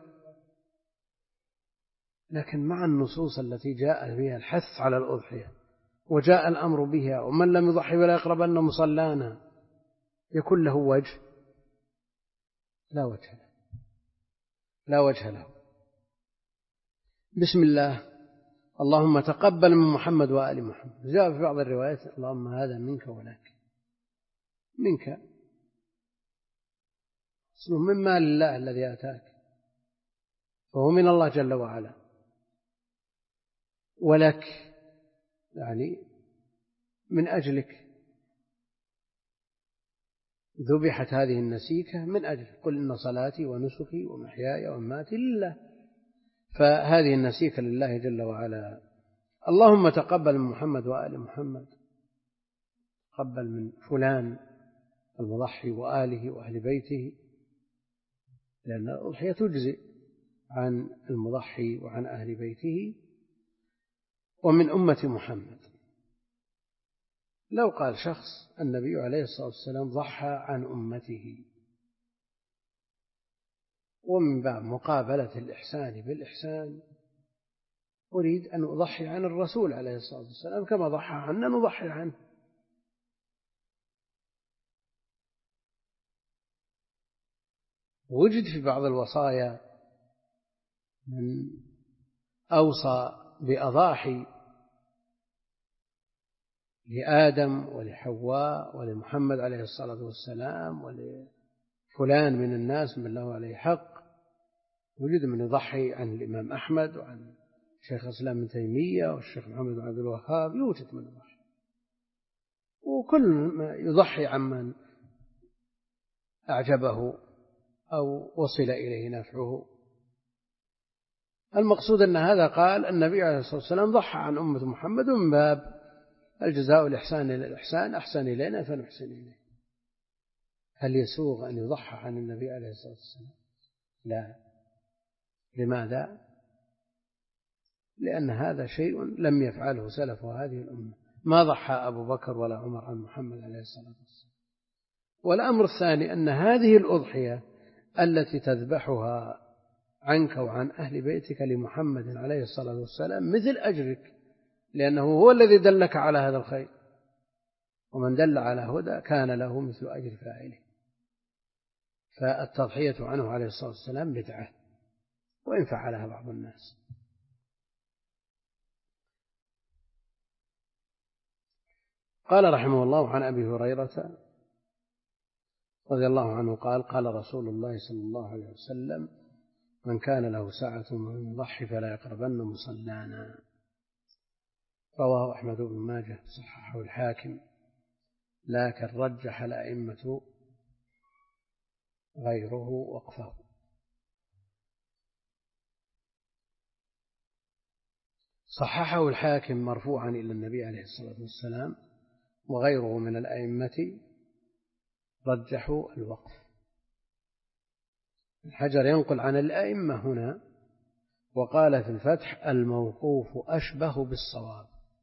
Speaker 1: لكن مع النصوص التي جاء بها الحث على الأضحية وجاء الأمر بها ومن لم يضحي ولا يقربن مصلانا يكون له وجه؟ لا وجه له، لا وجه له. بسم الله اللهم تقبل من محمد وآل محمد، جاء في بعض الروايات اللهم هذا منك ولك، منك اسمه من مال الله الذي آتاك فهو من الله جل وعلا، ولك يعني من أجلك ذبحت هذه النسيكة من أجل، قل إن صلاتي ونسكي ومحياي ومماتي لله، فهذه النسيكة لله جل وعلا. اللهم تقبل من محمد وآل محمد، تقبل من فلان المضحي وآله وأهل بيته، لأن الأضحية تجزئ عن المضحي وعن أهل بيته. ومن أمة محمد، لو قال شخص النبي عليه الصلاة والسلام ضحى عن أمته، ومن باب مقابلة الإحسان بالإحسان أريد أن أضحي عن الرسول عليه الصلاة والسلام كما ضحى عنا نضحي عنه. وجد في بعض الوصايا من أوصى بأضاحي لآدم ولحواء ولمحمد عليه الصلاة والسلام ولفلان من الناس من له عليه حق. وجد من يضحي عن الإمام أحمد وعن شيخ الإسلام ابن تيمية والشيخ محمد بن عبد الوهاب، يوجد من يضحي، وكل ما يضحي عمن أعجبه أو وصل إليه نفعه. المقصود أن هذا قال النبي عليه الصلاة والسلام ضحى عن أمة محمد، ومن باب الجزاء الإحسان إلى الإحسان، أحسن إلينا فنحسن إليه. هل يسوغ أن يضحى عن النبي عليه الصلاة والسلام؟ لا. لماذا؟ لأن هذا شيء لم يفعله سلف هذه الأمة، ما ضحى أبو بكر ولا عمر عن محمد عليه الصلاة والسلام. والأمر الثاني أن هذه الأضحية التي تذبحها عنك وعن أهل بيتك لمحمد عليه الصلاة والسلام مثل أجرك، لأنه هو الذي دلك على هذا الخير، ومن دل على هدى كان له مثل أجر فاعله. فالتضحية عنه عليه الصلاة والسلام بدعة، وإن فعلها بعض الناس. قال رحمه الله عن أبي هريرة رضي الله عنه قال قال رسول الله صلى الله عليه وسلم: من كان له سعة من يضحي فلا يقربن مصلانا. رواه أحمد بن ماجه، صححه الحاكم، لكن رجح الأئمة غيره وقفه. صححه الحاكم مرفوعا إلى النبي عليه الصلاة والسلام، وغيره من الأئمة رجحوا الوقف. الحجر ينقل عن الأئمة هنا وقال في الفتح: الموقوف أشبه بالصواب.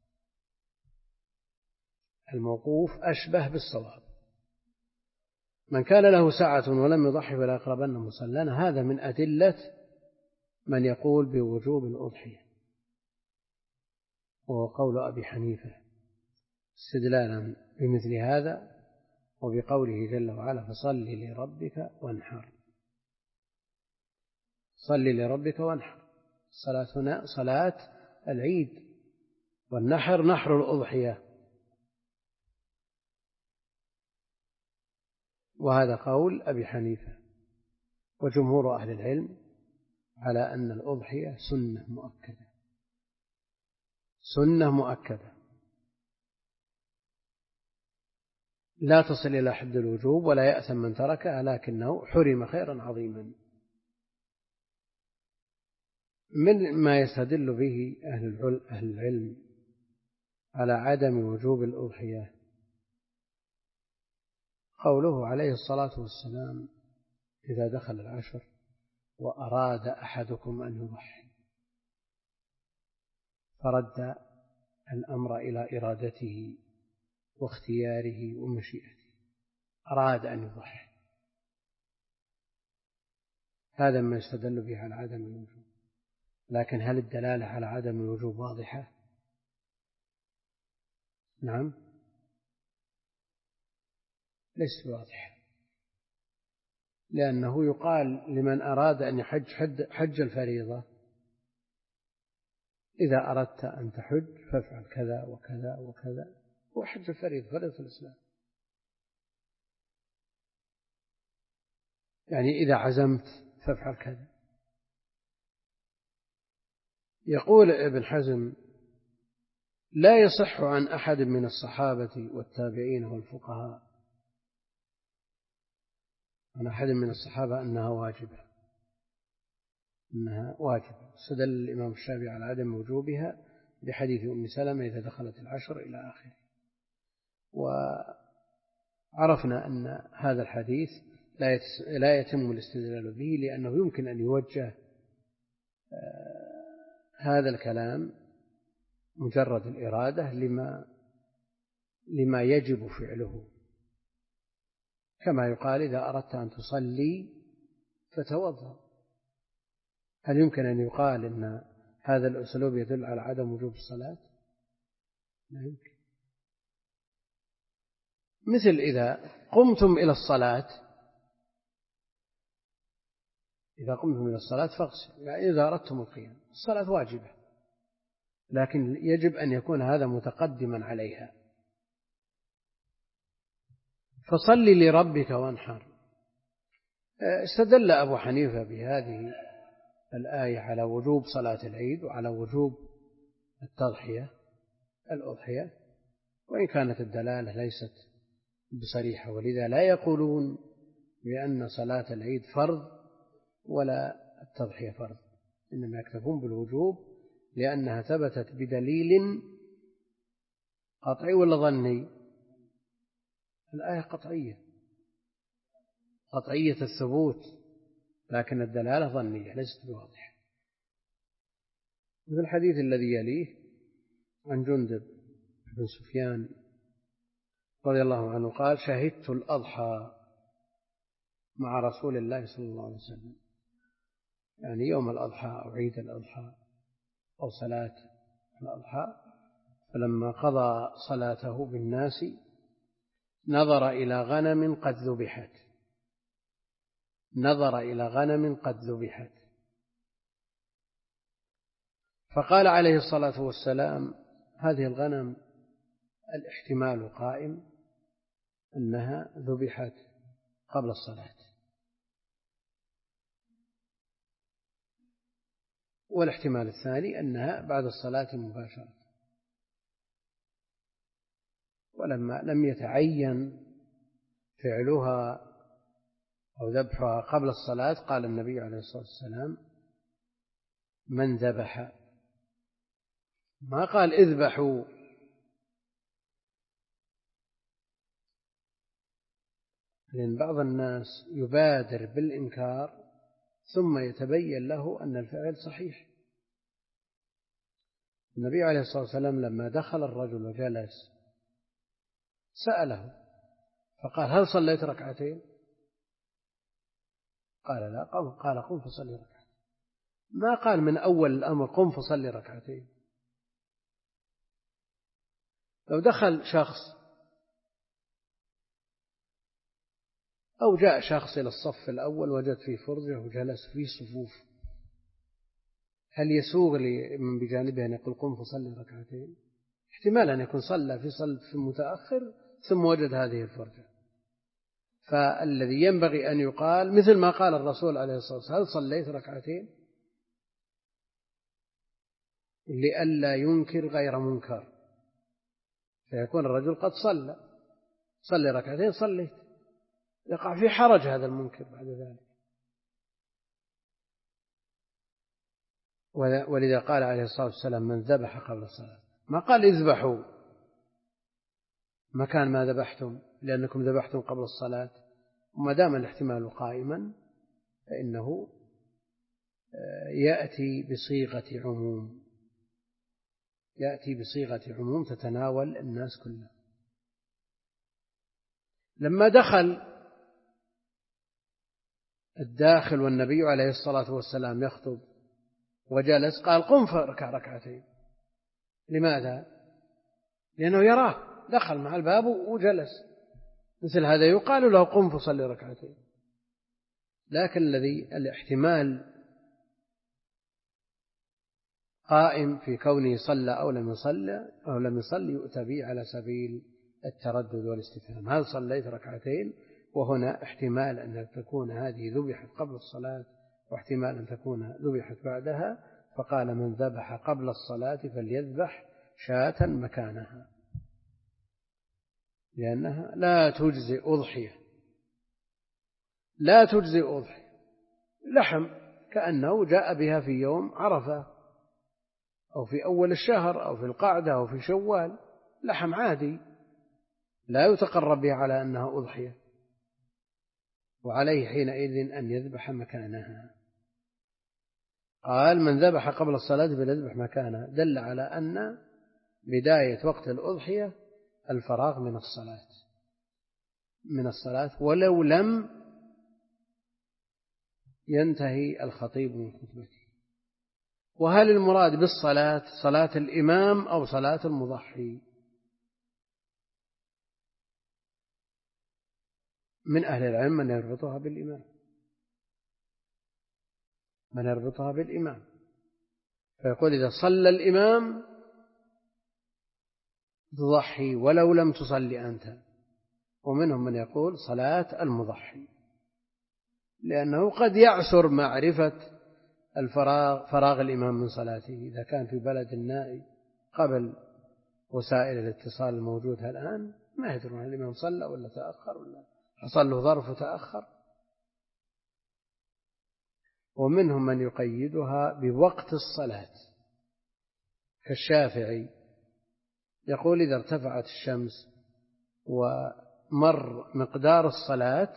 Speaker 1: الموقوف أشبه بالصواب. من كان له سعة ولم يضحي فلا يقربن مصلانا، هذا من أدلة من يقول بوجوب الأضحية، وهو قول أبي حنيفة، استدلالا بمثل هذا وبقوله جل وعلا: فصل لربك وانحر. صل لربك وانحر، الصلاة هنا صلاة العيد، والنحر نحر الأضحية. وهذا قول أبي حنيفة. وجمهور أهل العلم على أن الأضحية سنة مؤكدة، سنة مؤكدة لا تصل إلى حد الوجوب ولا يأثم من تركها، لكنه حرم خيرا عظيما. من ما يستدل به أهل العلم على عدم وجوب الأضحية قوله عليه الصلاة والسلام: إذا دخل العشر وأراد أحدكم أن يضحي، فرد الأمر إلى إرادته واختياره ومشيئته. أراد أن يضحي، هذا ما يستدل به على عدم الوجوب. لكن هل الدلالة على عدم الوجوب واضحة؟ نعم، ليست واضحة، لأنه يقال لمن أراد أن يحج حج الفريضة: إذا أردت أن تحج فافعل كذا وكذا وكذا، وحج الفريضة، فريضة الإسلام. يعني إذا عزمت فافعل كذا. يقول ابن حزم: لا يصح عن أحد من الصحابة والتابعين والفقهاء عن أحد من الصحابة أنها واجبة أنها واجبة استدل الإمام الشافعي على عدم وجوبها بحديث أم سلمة: إذا دخلت العشر إلى آخره. وعرفنا أن هذا الحديث لا يتم الاستدلال به، لأنه يمكن أن يوجه هذا الكلام مجرد الإرادة لما لما يجب فعله، كما يقال: إذا أردت أن تصلي فتوضأ. هل يمكن أن يقال إن هذا الأسلوب يدل على عدم وجوب الصلاة؟ لا يمكن. مثل إذا قمتم إلى الصلاة إذا قمتم إلى الصلاة فاغسلوا، يعني إذا أردتم القيام. الصلاة واجبة، لكن يجب أن يكون هذا متقدما عليها. فصل لربك وانحر. استدل أبو حنيفة بهذه الآية على وجوب صلاة العيد وعلى وجوب التضحية الأضحية، وإن كانت الدلالة ليست بصريحة، ولذا لا يقولون بأن صلاة العيد فرض ولا التضحية فرض، إنما يكتفون بالوجوب لأنها ثبتت بدليل قطعي ولا ظني. الآية قطعية قطعية الثبوت، لكن الدلالة ظنية ليست بواضحة. في الحديث الذي يليه عن جندب بن سفيان: رضي الله عنه قال: شهدت الأضحى مع رسول الله صلى الله عليه وسلم، يعني يوم الأضحى أو عيد الأضحى أو صلاة الأضحى، فلما قضى صلاته بالناس نظر إلى غنم قد ذبحت نظر إلى غنم قد ذبحت فقال عليه الصلاة والسلام: هذه الغنم الاحتمال قائم أنها ذبحت قبل الصلاة، والاحتمال الثاني أنها بعد الصلاة مباشرة. ولما لم يتعين فعلها أو ذبحها قبل الصلاة قال النبي عليه الصلاة والسلام: من ذبح، ما قال اذبحوا، لأن بعض الناس يبادر بالإنكار ثم يتبين له أن الفعل صحيح. النبي عليه الصلاة والسلام لما دخل الرجل وجلس سأله فقال: هل صليت ركعتين؟ قال: لا. قال: قم فصلي ركعتين. ما قال من أول الأمر قم فصلي ركعتين. لو دخل شخص أو جاء شخص إلى الصف الأول وجد فيه فرجة وجلس فيه صفوف، هل يسوغ لي من بجانبه أن يقول قم فصلي ركعتين؟ احتمال أن يكون صلى في صف متأخر ثم وجد هذه الفرجة. فالذي ينبغي أن يقال مثل ما قال الرسول عليه الصلاة والسلام: هل صليت ركعتين؟ لئلا ينكر غير منكر، فيكون الرجل قد صلى صلي ركعتين صليت، يقع في حرج هذا المنكر بعد ذلك. ولذا قال عليه الصلاة والسلام: من ذبح قبل الصلاة، ما قال اذبحوا مكان ما ذبحتم لأنكم ذبحتم قبل الصلاة. وما دام الاحتمال قائما فإنه يأتي بصيغة عموم يأتي بصيغة عموم تتناول الناس كلها. لما دخل الداخل والنبي عليه الصلاة والسلام يخطب وجلس قال: قم فركع ركعتين. لماذا؟ لأنه يراه دخل مع الباب وجلس، مثل هذا يقال له قم فصلي ركعتين. لكن الذي الاحتمال قائم في كونه صلى أو لم يصلي أو لم يصلي يؤتى به على سبيل التردد والاستفهام: هل صليت ركعتين؟ وهنا احتمال أن تكون هذه ذبحت قبل الصلاة واحتمال أن تكون ذبحت بعدها، فقال: من ذبح قبل الصلاة فليذبح شاة مكانها، لأنها لا تجزي أضحية لا تجزي أضحية لحم كأنه جاء بها في يوم عرفة أو في أول الشهر أو في القعدة أو في شوال، لحم عادي لا يتقرب به على أنها أضحية، وعليه حينئذ أن يذبح مكانها. قال: من ذبح قبل الصلاة فليذبح مكانها، دل على أن بداية وقت الأضحية الفراغ من الصلاة من الصلاة ولو لم ينتهي الخطيب من خطبته. وهل المراد بالصلاة صلاة الإمام أو صلاة المضحي؟ من أهل العلم من يربطها بالإمام من يربطها بالإمام فيقول: إذا صلى الإمام تضحي ولو لم تصلي أنت. ومنهم من يقول صلاة المضحي، لأنه قد يعسر معرفة الفراغ فراغ الإمام من صلاته إذا كان في بلد النائي قبل وسائل الاتصال الموجودة الآن، ما يدرون هل الإمام صلى ولا تأخر ولا حصل له ظرف وتأخر. ومنهم من يقيدها بوقت الصلاة كالشافعي، يقول: إذا ارتفعت الشمس ومر مقدار الصلاة،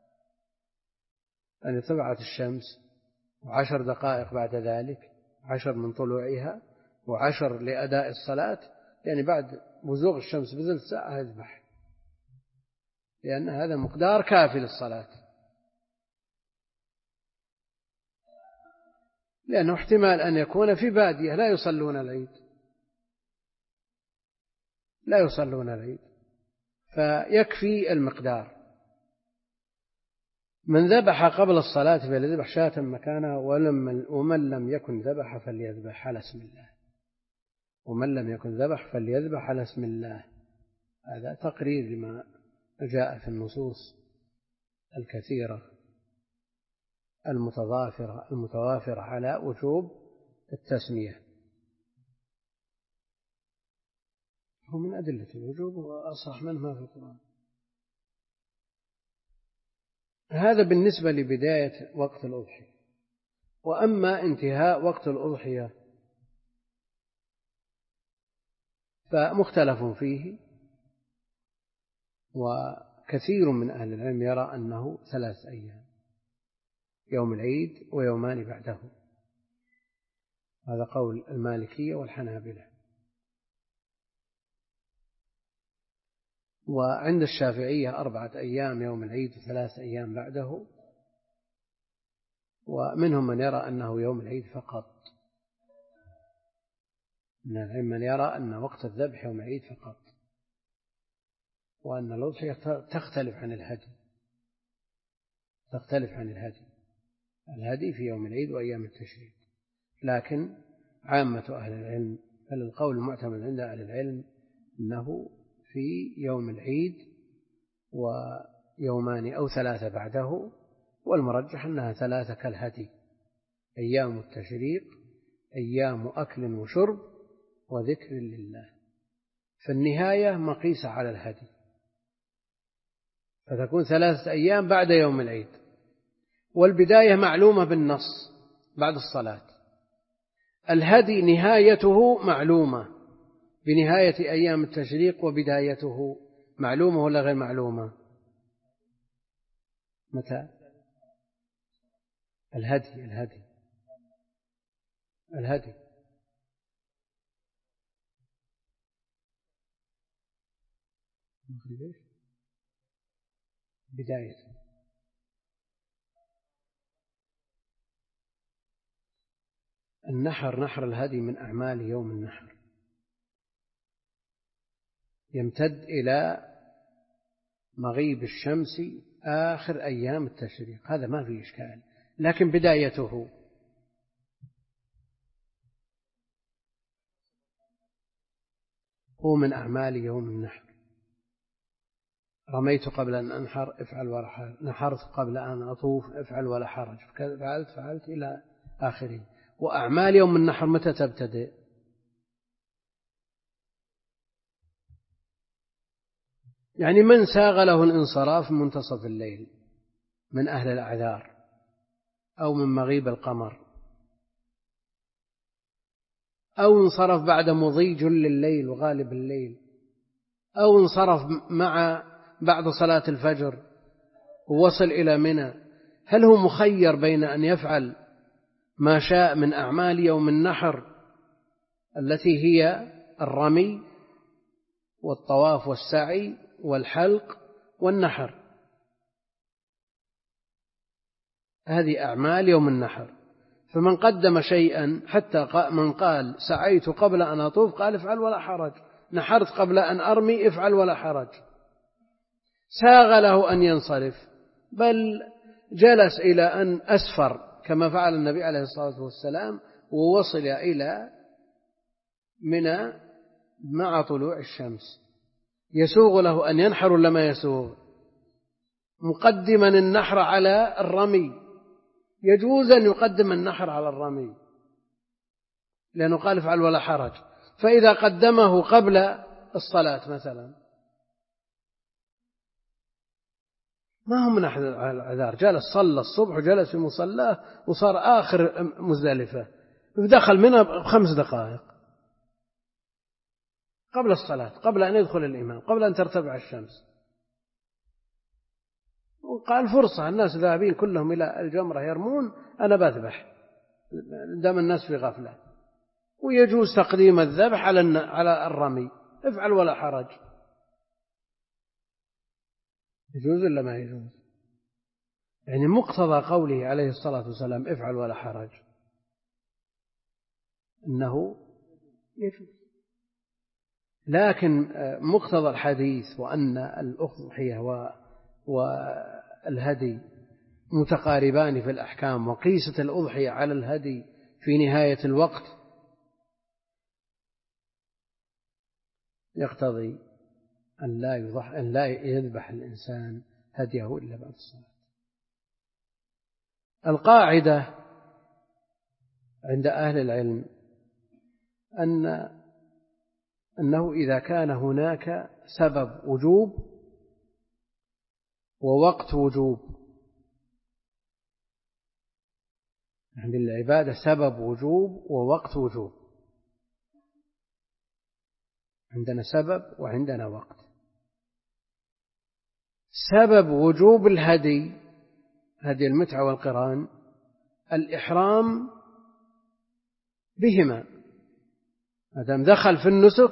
Speaker 1: أن ارتفعت الشمس وعشر دقائق بعد ذلك، عشر من طلوعها وعشر لأداء الصلاة، يعني بعد بزوغ الشمس بثلث ساعة يذبح، لأن هذا مقدار كافي للصلاة. لأنه احتمال أن يكون في بادية لا يصلون العيد لا يصلون العيد فيكفي المقدار. من ذبح قبل الصلاة فليذبح شاة مكانها، ومن لم يكن ذبح فليذبح على اسم الله ومن لم يكن ذبح فليذبح على اسم الله. هذا تقرير لما جاء في النصوص الكثيرة المتضافرة المتوافرة على وجوب التسمية. هو من أدلة الوجوب وأصح منها في القرآن. هذا بالنسبة لبداية وقت الأضحية. وأما انتهاء وقت الأضحية فمختلف فيه، وكثير من أهل العلم يرى أنه ثلاث أيام، يوم العيد ويومان بعده. هذا قول المالكية والحنابلة. وعند الشافعية أربعة أيام يوم العيد وثلاث أيام بعده، ومنهم من يرى أنه يوم العيد فقط. من العلم من يرى أن وقت الذبح يوم العيد فقط، وأن الأضحية تختلف عن الهدي تختلف عن الهدي الهدي في يوم العيد وأيام التشريق. لكن عامة أهل العلم، بل القول المعتمد عند أهل العلم أنه في يوم العيد ويومان أو ثلاثة بعده، والمرجح أنها ثلاثة كالهدي: أيام التشريق أيام أكل وشرب وذكر لله. فالنهاية مقيسة على الهدي، فتكون ثلاثة أيام بعد يوم العيد، والبداية معلومة بالنص بعد الصلاة. الهدي نهايته معلومة بنهاية أيام التشريق، وبدايته معلومة ولا غير معلومة؟ متى؟ الهدي الهدي الهدي بدايته. النحر، نحر الهدي من أعمال يوم النحر، يمتد إلى مغيب الشمس آخر أيام التشريق، هذا ما فيه إشكال. لكن بدايته هو من أعمال يوم النحر. رميت قبل أن أنحر افعل ولا حرج، نحرت قبل أن أطوف افعل ولا حرج، فعلت فعلت إلى آخره. وأعمال يوم النحر متى تبتدئ؟ يعني من ساغ له الانصراف منتصف الليل من أهل الأعذار، أو من مغيب القمر، أو انصرف بعد مضي جل الليل وغالب الليل، أو انصرف مع بعد صلاة الفجر ووصل إلى منى، هل هو مخير بين أن يفعل ما شاء من أعمال يوم النحر التي هي الرمي والطواف والسعي والحلق والنحر؟ هذه أعمال يوم النحر. فمن قدم شيئا، حتى من قال سعيت قبل أن أطوف قال افعل ولا حرج، نحرت قبل أن أرمي افعل ولا حرج. ساغ له أن ينصرف، بل جلس إلى أن أسفر كما فعل النبي عليه الصلاة والسلام، ووصل إلى منى مع طلوع الشمس. يسوغ له أن ينحر ولا ما يسوغ؟ مقدما النحر على الرمي، يجوز أن يقدم النحر على الرمي لأنه قال افعل ولا حرج. فإذا قدمه قبل الصلاة مثلا ما هو من أحد الأعذار، جلس صلى الصبح وجلس في مصلاه وصار آخر مزدلفة، دخل منها بخمس دقائق قبل الصلاة، قبل أن يدخل الإمام، قبل أن ترتفع الشمس، وقال فرصة، الناس ذاهبين كلهم إلى الجمرة يرمون، أنا بذبح دام الناس في غفلة. ويجوز تقديم الذبح على على الرمي، افعل ولا حرج. يجوز ولا ما يجوز؟ يعني مقتضى قوله عليه الصلاة والسلام افعل ولا حرج أنه يجوز. لكن مقتضى الحديث وأن الأضحية والهدي متقاربان في الأحكام، وقيست الأضحية على الهدي في نهاية الوقت، يقتضي أن لا يضح أن لا يذبح الإنسان هديه إلا بعد الصلاة. القاعدة عند أهل العلم أن أنه إذا كان هناك سبب وجوب ووقت وجوب، عند العبادة سبب وجوب ووقت وجوب، عندنا سبب وعندنا وقت. سبب وجوب الهدي، هدي المتعة والقران، الإحرام بهما، ما دام دخل في النسك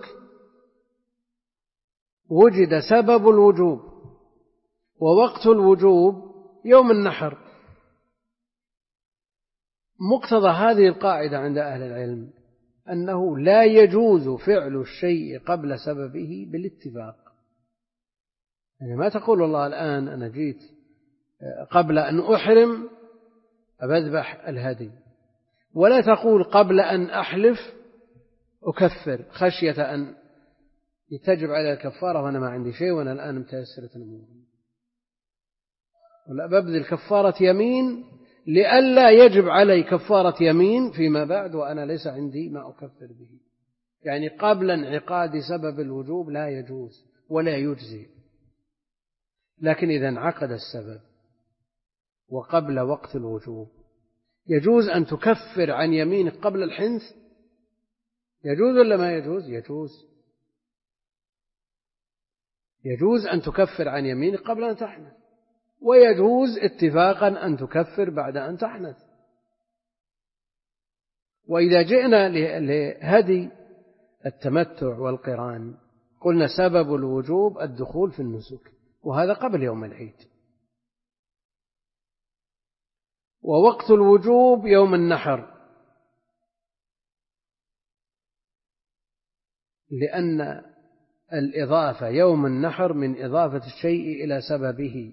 Speaker 1: وجد سبب الوجوب، ووقت الوجوب يوم النحر. مقتضى هذه القاعدة عند أهل العلم أنه لا يجوز فعل الشيء قبل سببه بالاتفاق. يعني ما تقول والله الآن أنا جيت قبل أن أحرم أذبح الهدي، ولا تقول قبل أن أحلف أكفر خشية أن يتجب على الكفارة وأنا ما عندي شيء وأنا الآن متيسرة الأمور، ولا ببذل كفارة يمين لئلا يجب علي كفارة يمين فيما بعد وأنا ليس عندي ما أكفر به. يعني قبل انعقاد سبب الوجوب لا يجوز ولا يجزي. لكن إذا انعقد السبب وقبل وقت الوجوب يجوز أن تكفر عن يمينك قبل الحنث، يجوز ولا ما يجوز؟ يجوز. يجوز أن تكفر عن يمينك قبل أن تحنث، ويجوز اتفاقا أن تكفر بعد أن تحنث. وإذا جئنا لهدي التمتع والقران قلنا سبب الوجوب الدخول في النسك، وهذا قبل يوم العيد، ووقت الوجوب يوم النحر، لأن الإضافة يوم النحر من إضافة الشيء إلى سببه.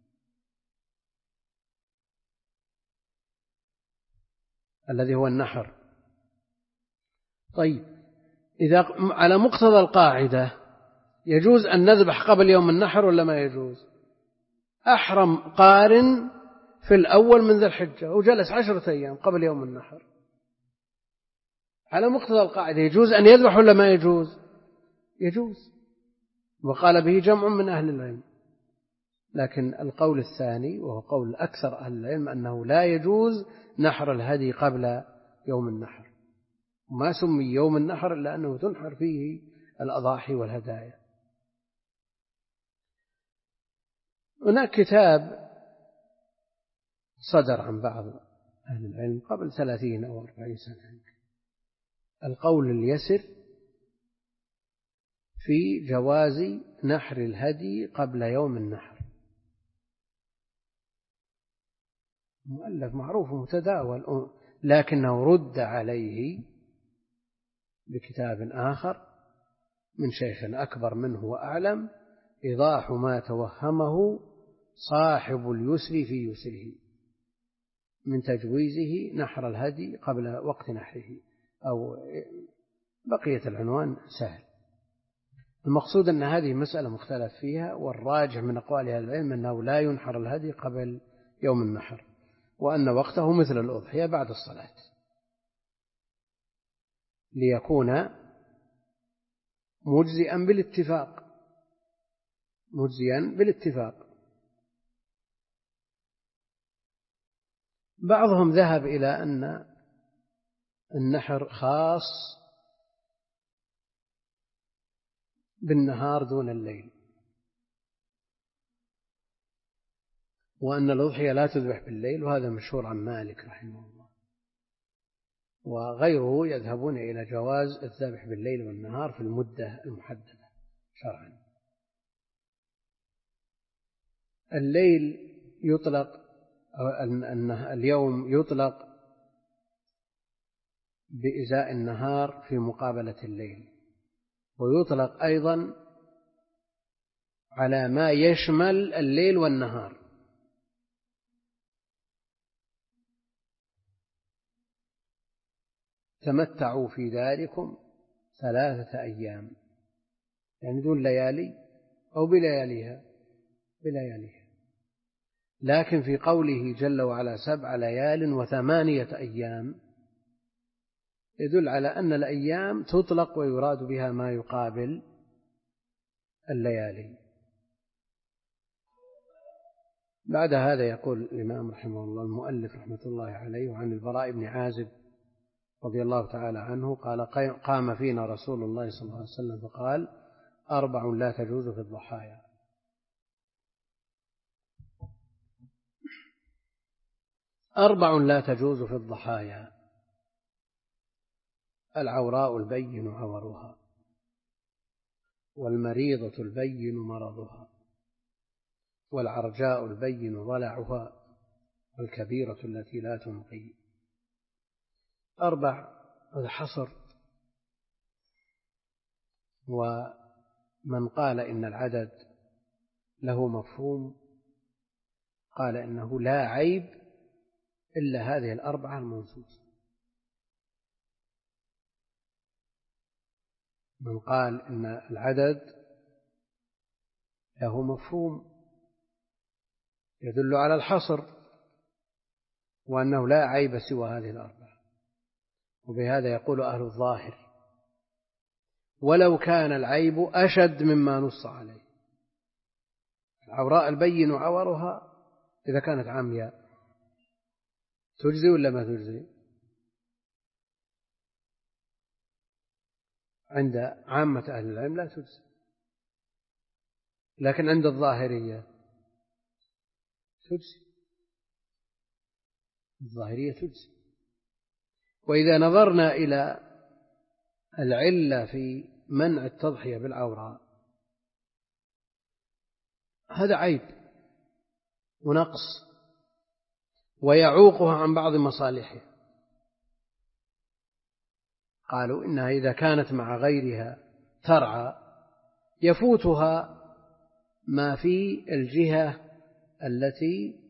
Speaker 1: الذي هو النحر. طيب إذا على مقتضى القاعدة يجوز أن نذبح قبل يوم النحر ولا ما يجوز؟ أحرم قارن في الأول من ذي الحجة وجلس عشرة أيام قبل يوم النحر، على مقتضى القاعدة يجوز أن يذبح ولا ما يجوز؟ يجوز، وقال به جمع من أهل العلم. لكن القول الثاني وهو قول أكثر أهل العلم أنه لا يجوز نحر الهدي قبل يوم النحر، ما سمي يوم النحر إلا أنه تنحر فيه الأضاحي والهدايا. هناك كتاب صدر عن بعض أهل العلم قبل ثلاثين أو أربعين سنة، القول اليسر في جواز نحر الهدي قبل يوم النحر، مؤلف معروف متداول، لكنه رد عليه بكتاب آخر من شيخ أكبر منه وأعلم، إيضاح ما توهمه صاحب اليسر في يسره من تجويزه نحر الهدي قبل وقت نحره، أو بقية العنوان سهل. المقصود أن هذه مسألة مختلف فيها، والراجح من أقوال أهل العلم أنه لا ينحر الهدي قبل يوم النحر، وأن وقته مثل الأضحية بعد الصلاة، ليكون مجزئا بالاتفاق، مجزئا بالاتفاق. بعضهم ذهب إلى أن النحر خاص بالنهار دون الليل، وأن الأضحية لا تذبح بالليل، وهذا مشهور عن مالك رحمه الله، وغيره يذهبون إلى جواز الذبح بالليل والنهار في المدة المحددة شرعا. الليل يطلق، اليوم يطلق بإزاء النهار في مقابلة الليل، ويطلق أيضا على ما يشمل الليل والنهار. تمتعوا في ذلكم ثلاثة أيام، يعني دون ليالي أو بلياليها بلياليها. لكن في قوله جل وعلا سبع ليال وثمانية أيام يدل على أن الأيام تطلق ويراد بها ما يقابل الليالي. بعد هذا يقول الإمام رحمه الله المؤلف رحمة الله عليه: وعن البراء بن عازب رضي الله تعالى عنه قال: قام فينا رسول الله صلى الله عليه وسلم فقال: أربع لا تجوز في الضحايا. أربع لا تجوز في الضحايا: العوراء البين عورها، والمريضة البين مرضها، والعرجاء البين ضلعها، والكبيرة التي لا تنقي. أربع هذا حصر. ومن قال إن العدد له مفهوم قال إنه لا عيب إلا هذه الأربعة المنصوصة. من قال إن العدد له مفهوم يدل على الحصر وأنه لا عيب سوى هذه الأربعة، وبهذا يقول أهل الظاهر: ولو كان العيب أشد مما نص عليه. العوراء البين عورها إذا كانت عمياء تجزي ولا ما تجزي؟ عند عامة أهل العلم لا تجزي، لكن عند الظاهرية تجزي. الظاهرية تجزي. وإذا نظرنا إلى العلة في منع التضحية بالعوراء هذا عيب ونقص ويعوقها عن بعض مصالحها. قالوا إنها إذا كانت مع غيرها ترعى يفوتها ما في الجهة التي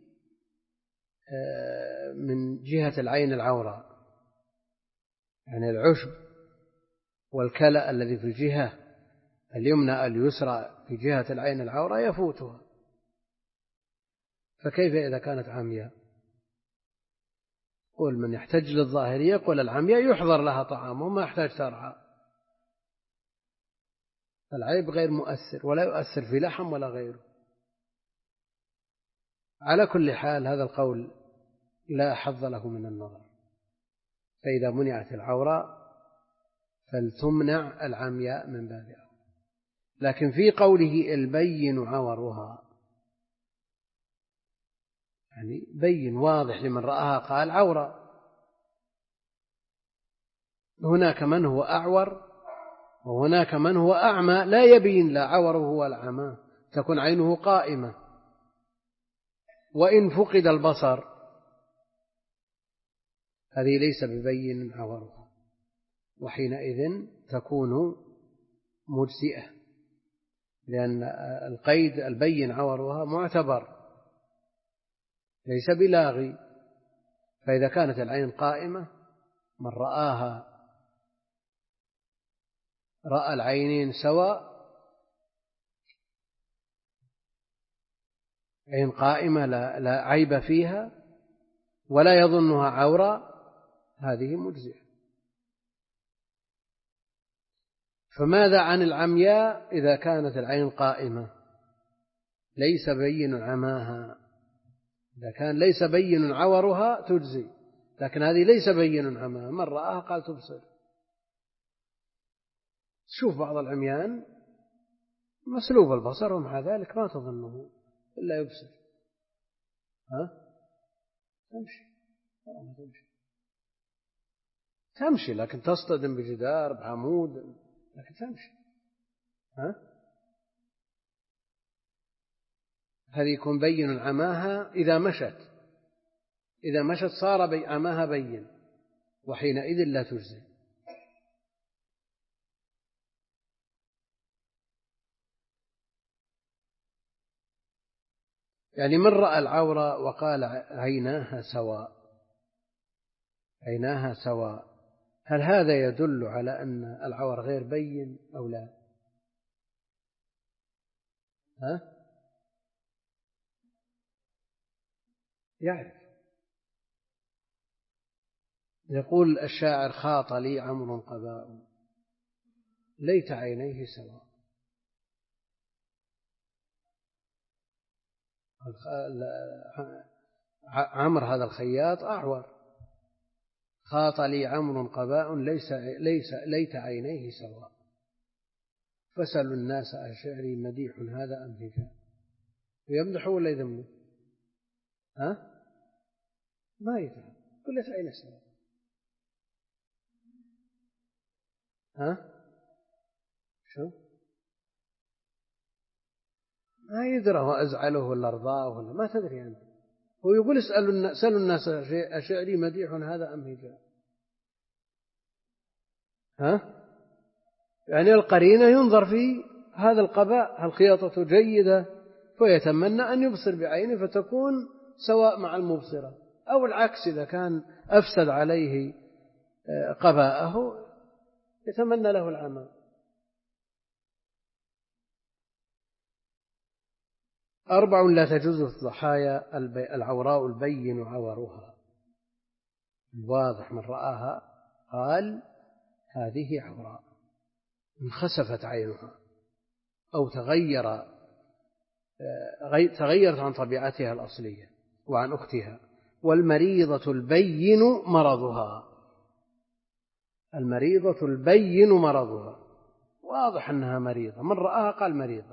Speaker 1: من جهة العين العوراء، يعني العشب والكلأ الذي في الجهة اليمنى اليسرى في جهة العين العوراء يفوتها، فكيف إذا كانت عمياء؟ قول من يحتج للظاهرية يقول العمياء يحضر لها طعام وما يحتاج ترعى، العيب غير مؤثر ولا يؤثر في لحم ولا غيره. على كل حال هذا القول لا حظ له من النظر، فإذا منعت العوراء فلتمنع العمياء من باب أولى. لكن في قوله البين عورها يعني بين واضح لمن رآها قال عورة. هناك من هو أعور وهناك من هو أعمى لا يبين لا عوره ولا عماه، تكون عينه قائمة وإن فقد البصر هذه ليس ببين عورها، وحينئذ تكون مجزئة، لأن القيد البين عورها معتبر ليس بلاغي. فإذا كانت العين قائمة من رآها رأى العينين سواء، عين قائمة لا, لا عيب فيها ولا يظنها عورة، هذه مجزئة. فماذا عن العمياء إذا كانت العين قائمة ليس بين عماها؟ إذا كان ليس بين عورها تجزي، لكن هذه ليس بين عماها، من رآها قال تبصر. شوف بعض العميان مسلوب البصر ومع ذلك ما تظنه إلا يبصر، ها تمشي تمشي تمشي لكن تصطدم بجدار بعمود لكن تمشي، ها هذه يكون بين عماها إذا مشت، إذا مشت صار بي عماها بين، وحينئذ لا تجزي. يعني من رأى العورة وقال عيناها سواء عيناها سواء هل هذا يدل على أن العور غير بين أو لا؟ ها؟ يعرف. يقول الشاعر خاط لي عمرو قباء ليت عينيه سواء. عمرو هذا الخياط أعور، خاط لي عمرو قباء ليس ليس ليت عينيه سواء، فسألوا الناس أشعري مديح هذا أم هجاء. يمدح ولا يذمه؟ ها؟ ما يفهم، كلت عينه سواء. ها؟ شو؟ ما يدرى هو أزعله ولا أرضاه ولا ما تدري أنت. هو يقول اسألوا الناس, اسألوا الناس أشعري مديح هذا أم هجاء. ها؟ يعني القرينة ينظر في هذا القباء هل خياطته جيدة فيتمنى أن يبصر بعينه فتكون سواء مع المبصرة، أو العكس إذا كان أفسد عليه قباءه يتمنى له العمى. أربع لا تجوز الضحايا العوراء البين عورها. واضح من رآها قال هذه عوراء، انخسفت عينها أو تغير تغيرت عن طبيعتها الأصلية وعن أختها. والمريضة البين مرضها، المريضة البين مرضها، واضح أنها مريضة، من رآها قال مريضة.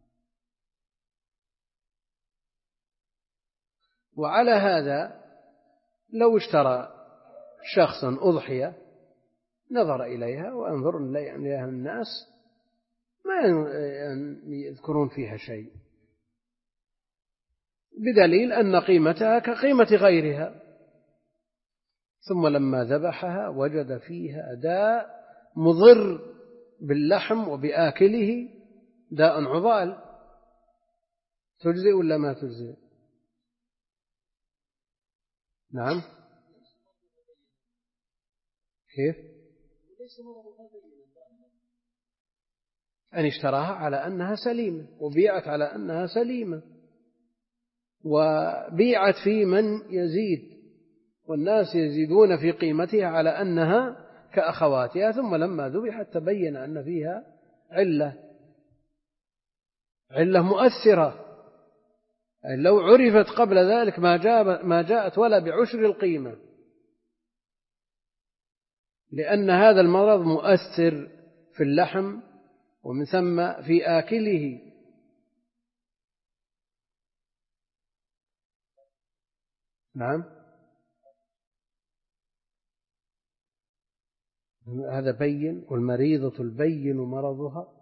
Speaker 1: وعلى هذا لو اشترى شخص أضحية نظر إليها وأنظر إليها الناس ما يذكرون فيها شيء، بدليل أن قيمتها كقيمة غيرها، ثم لما ذبحها وجد فيها داء مضر باللحم وبآكله، داء عضال، تجزئ ولا ما تجزئ؟ نعم. كيف؟ أن اشتراها على أنها سليمة وبيعت على أنها سليمة، وبيعت في من يزيد والناس يزيدون في قيمتها على أنها كأخواتها، ثم لما ذبحت تبين أن فيها علة علة مؤثرة. لو عرفت قبل ذلك ما جاء ما جاءت ولا بعشر القيمة، لأن هذا المرض مؤثر في اللحم ومن ثم في آكله. نعم. هذا بين. والمريضة البين مرضها،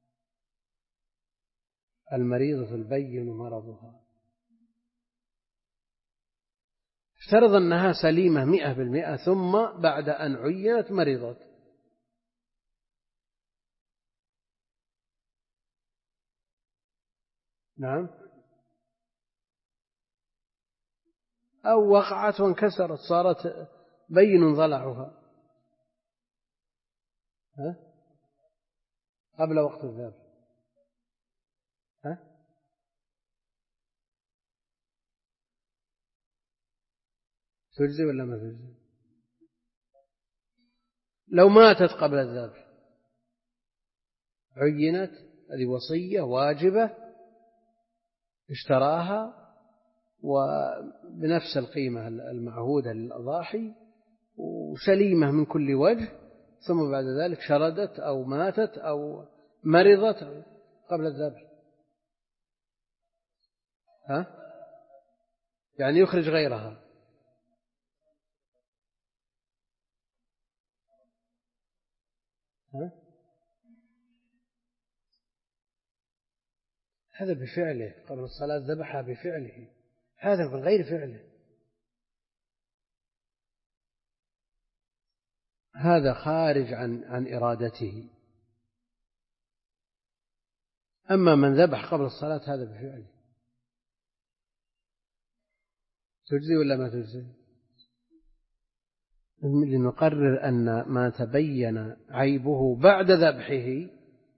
Speaker 1: المريضة البين مرضها، افترض أنها سليمة مئة بالمئة ثم بعد أن عينت مرضت، نعم، أو وقعت وانكسرت صارت بين ضلعها ها؟ قبل وقت الذبح، ها؟ تجزي ولا ما تجزي؟ لو ماتت قبل الذبح عينت، هذه وصية واجبة، اشتراها وبنفس القيمة المعهودة للأضاحي وسليمة من كل وجه، ثم بعد ذلك شردت أو ماتت أو مرضت قبل الذبح، ها؟ يعني يخرج غيرها. ها؟ هذا بفعله قبل الصلاة ذبحها بفعله، هذا من غير فعله. هذا خارج عن عن إرادته. أما من ذبح قبل الصلاة هذا بفعله. تجزي ولا ما تجزي؟ لنقرر أن ما تبين عيبه بعد ذبحه،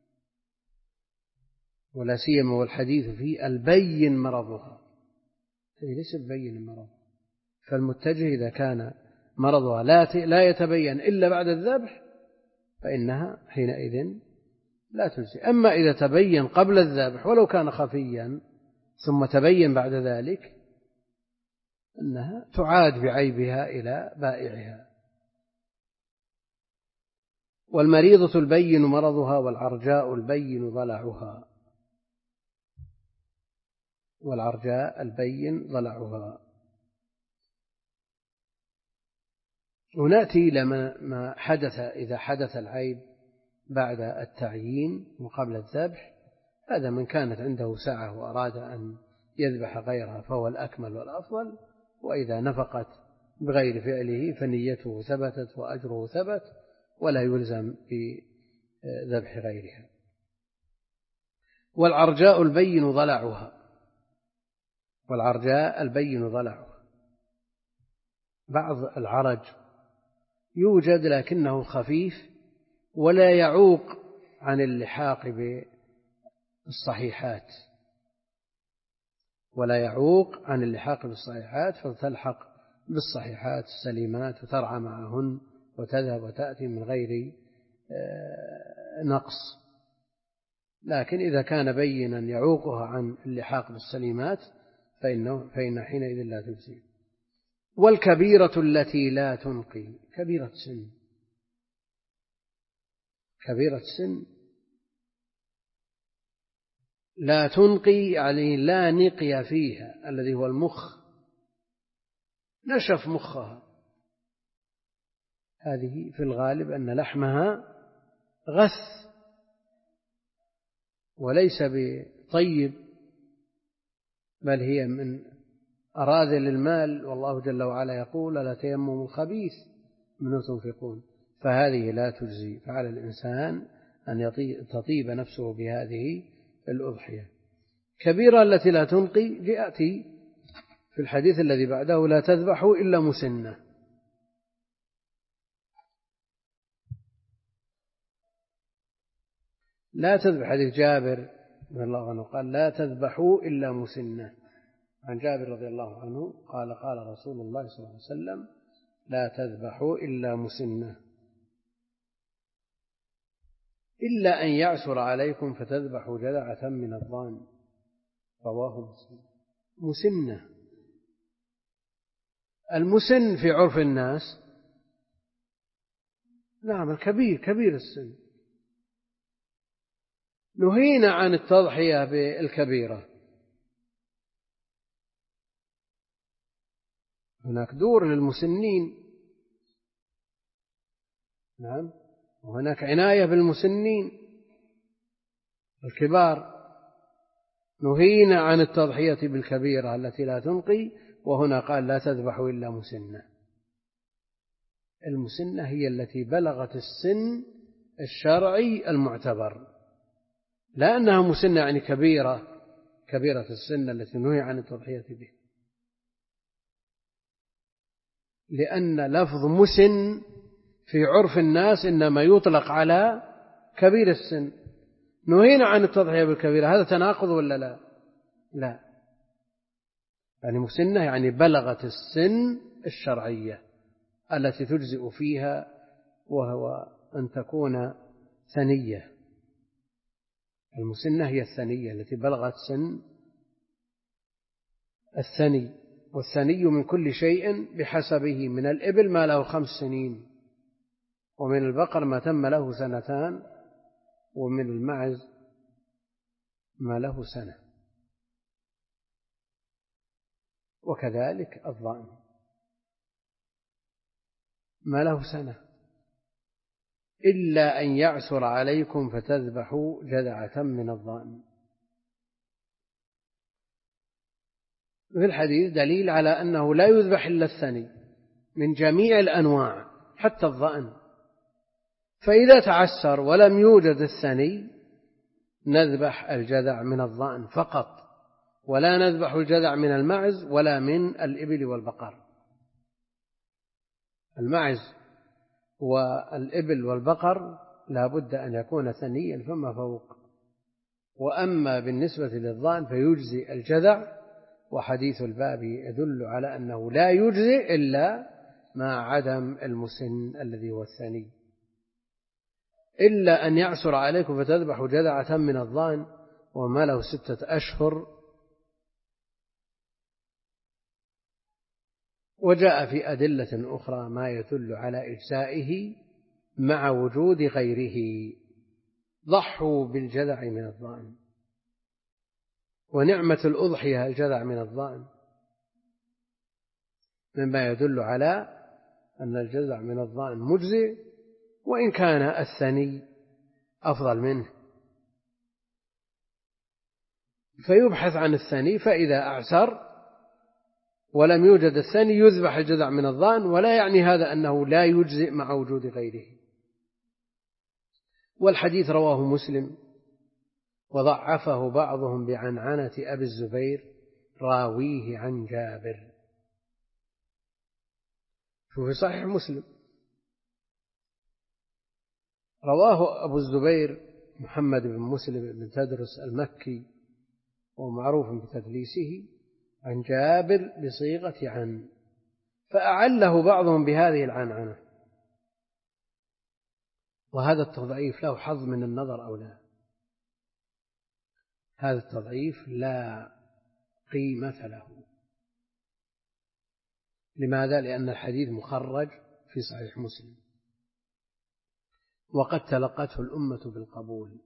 Speaker 1: ولا سيما والحديث فيه البين مرضها، ليس البين مرض. فالمتجه إذا كان مرضها لا يتبين إلا بعد الذبح فإنها حينئذ لا تجزي. أما إذا تبين قبل الذبح ولو كان خفيا ثم تبين بعد ذلك أنها تعاد بعيبها إلى بائعها. والمريضة البين مرضها والعرجاء البين ضلعها، والعرجاء البين ضلعها. ونأتي إلى ما حدث إذا حدث العيب بعد التعيين وقبل الذبح. هذا من كانت عنده سعة وأراد أن يذبح غيرها فهو الأكمل والأفضل، وإذا نفقت بغير فعله فنيته ثبتت وأجره ثبت ولا يلزم بذبح غيرها. والعرجاء البين ضلعها، والعرجاء البين ضلعها. بعض العرج يوجد لكنه خفيف ولا يعوق عن اللحاق بالصحيحات، ولا يعوق عن اللحاق بالصحيحات، فتلحق بالصحيحات السليمات وترعى معهن وتذهب وتأتي من غير نقص. لكن إذا كان بينا يعوقها عن اللحاق بالسليمات فإنه فإن حينئذ لا تجزي. والكبيرة التي لا تنقي، كبيرة سن، كبيرة سن لا تنقي يعني لا نقي فيها، الذي هو المخ، نشف مخها، هذه في الغالب أن لحمها غث وليس بطيب، بل هي من أراذل المال، والله جل وعلا يقول لا تيمموا الخبيث منه تنفقون، فهذه لا تجزي. فعلى الإنسان أن تطيب نفسه بهذه الأضحية. كبيرة التي لا تنقي جاءتي في الحديث الذي بعده لا تذبحوا إلا مسنة. لا تذبح، حديث جابر رضي الله عنه قال لا تذبحوا إلا مسنة. عن جابر رضي الله عنه قال قال رسول الله صلى الله عليه وسلم لا تذبحوا إلا مسنة إلا أن يعسر عليكم فتذبحوا جذعة من الضان، رواه مسلم. مسنة، المسن في عرف الناس نعم الكبير، كبير السن. نهينا عن التضحية بالكبيرة. هناك دور للمسنين، نعم، وهناك عناية بالمسنين الكبار. نهينا عن التضحية بالكبيرة التي لا تنقي، وهنا قال لا تذبحوا إلا مسنة. المسنة هي التي بلغت السن الشرعي المعتبر، لا أنها مسنة يعني كبيرة، كبيرة السن التي نهي عن التضحية به، لأن لفظ مسن في عرف الناس إنما يطلق على كبير السن. نهينا عن التضحية بالكبيرة، هذا تناقض ولا لا؟ لا، يعني مسنة يعني بلغت السن الشرعية التي تجزئ فيها، وهو أن تكون ثنية. المسنة هي الثنية التي بلغت سن الثني، والثني من كل شيء بحسبه، من الإبل ما له خمس سنين، ومن البقر ما تم له سنتان، ومن المعز ما له سنة، وكذلك الضأن ما له سنة. إلا أن يعسر عليكم فتذبحوا جذعة من الضأن. في الحديث دليل على أنه لا يذبح إلا الثني من جميع الأنواع، حتى الضأن فإذا تعسر ولم يوجد الثني نذبح الجذع من الضأن فقط، ولا نذبح الجذع من المعز ولا من الإبل والبقر. المعز والإبل والبقر لا بد أن يكون ثنيا فما فوق. وأما بالنسبة للضأن فيجزي الجذع، وحديث الباب يدل على أنه لا يجزي إلا مع عدم المسن الذي هو الثني، إلا أن يعسر عليكم فتذبحوا جذعة من الضأن وما له ستة أشهر. وجاء في أدلة أخرى ما يدل على إجزائه مع وجود غيره. ضحوا بالجذع من الضأن، ونعمة الأضحية الجذع من الضأن، مما يدل على أن الجذع من الضأن مجزئ، وإن كان الثني أفضل منه. فيبحث عن الثني، فإذا أعسر ولم يوجد الثني يذبح الجذع من الضأن، ولا يعني هذا أنه لا يجزئ مع وجود غيره. والحديث رواه مسلم وضعفه بعضهم بعنعنة أبي الزبير راويه عن جابر. في صحيح مسلم رواه أبو الزبير محمد بن مسلم بن تدرس المكي ومعروف بتدليسه عن جابر بصيغة عن، فأعله بعضهم بهذه العنعنة، وهذا التضعيف له حظ من النظر أو لا؟ هذا التضعيف لا قيمة له. لماذا؟ لأن الحديث مخرج في صحيح مسلم، وقد تلقته الأمة بالقبول،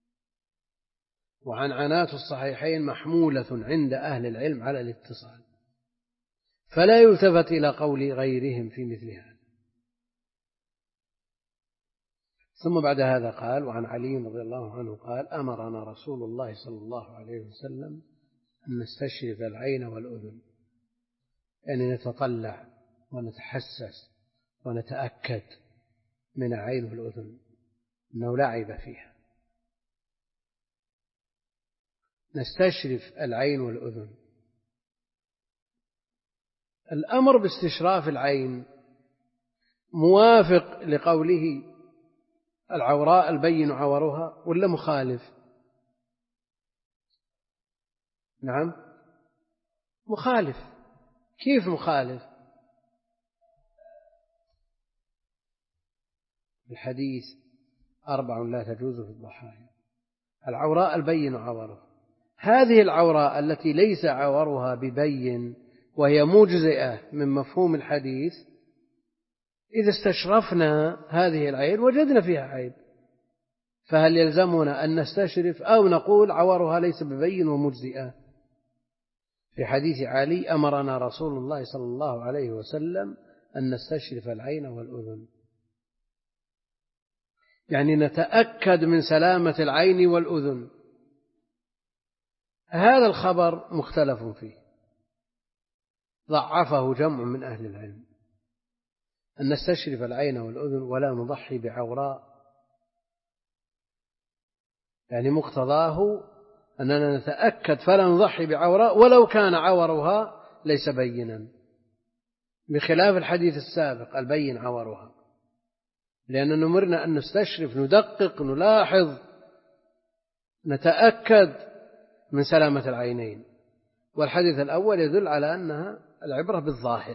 Speaker 1: وعنعنات الصحيحين محمولة عند أهل العلم على الاتصال، فلا يلتفت إلى قول غيرهم في مثل هذا. ثم بعد هذا قال: وعن علي رضي الله عنه قال: أمرنا رسول الله صلى الله عليه وسلم أن نستشرف العين والأذن، يعني نتطلع ونتحسس ونتأكد من العين والأذن أنه لا عيب فيها. نستشرف العين والأذن. الأمر باستشراف العين موافق لقوله العوراء البين عورها ولا مخالف؟ نعم مخالف. كيف مخالف؟ الحديث أربع لا تجوز في الضحايا: العوراء البين عورها. هذه العوراء التي ليس عورها ببين وهي مجزئة من مفهوم الحديث، إذا استشرفنا هذه العين وجدنا فيها عيب، فهل يلزمنا أن نستشرف أو نقول عورها ليس ببين ومجزئة؟ في حديث علي: أمرنا رسول الله صلى الله عليه وسلم أن نستشرف العين والأذن، يعني نتأكد من سلامة العين والأذن. هذا الخبر مختلف فيه، ضعفه جمع من أهل العلم، أن نستشرف العين والأذن ولا نضحي بعوراء، يعني مقتضاه أننا نتأكد فلا نضحي بعوراء ولو كان عورها ليس بينا، بخلاف الحديث السابق البين عورها، لأننا نمرنا أن نستشرف، ندقق، نلاحظ، نتأكد من سلامة العينين. والحديث الأول يدل على أنها العبرة بالظاهر،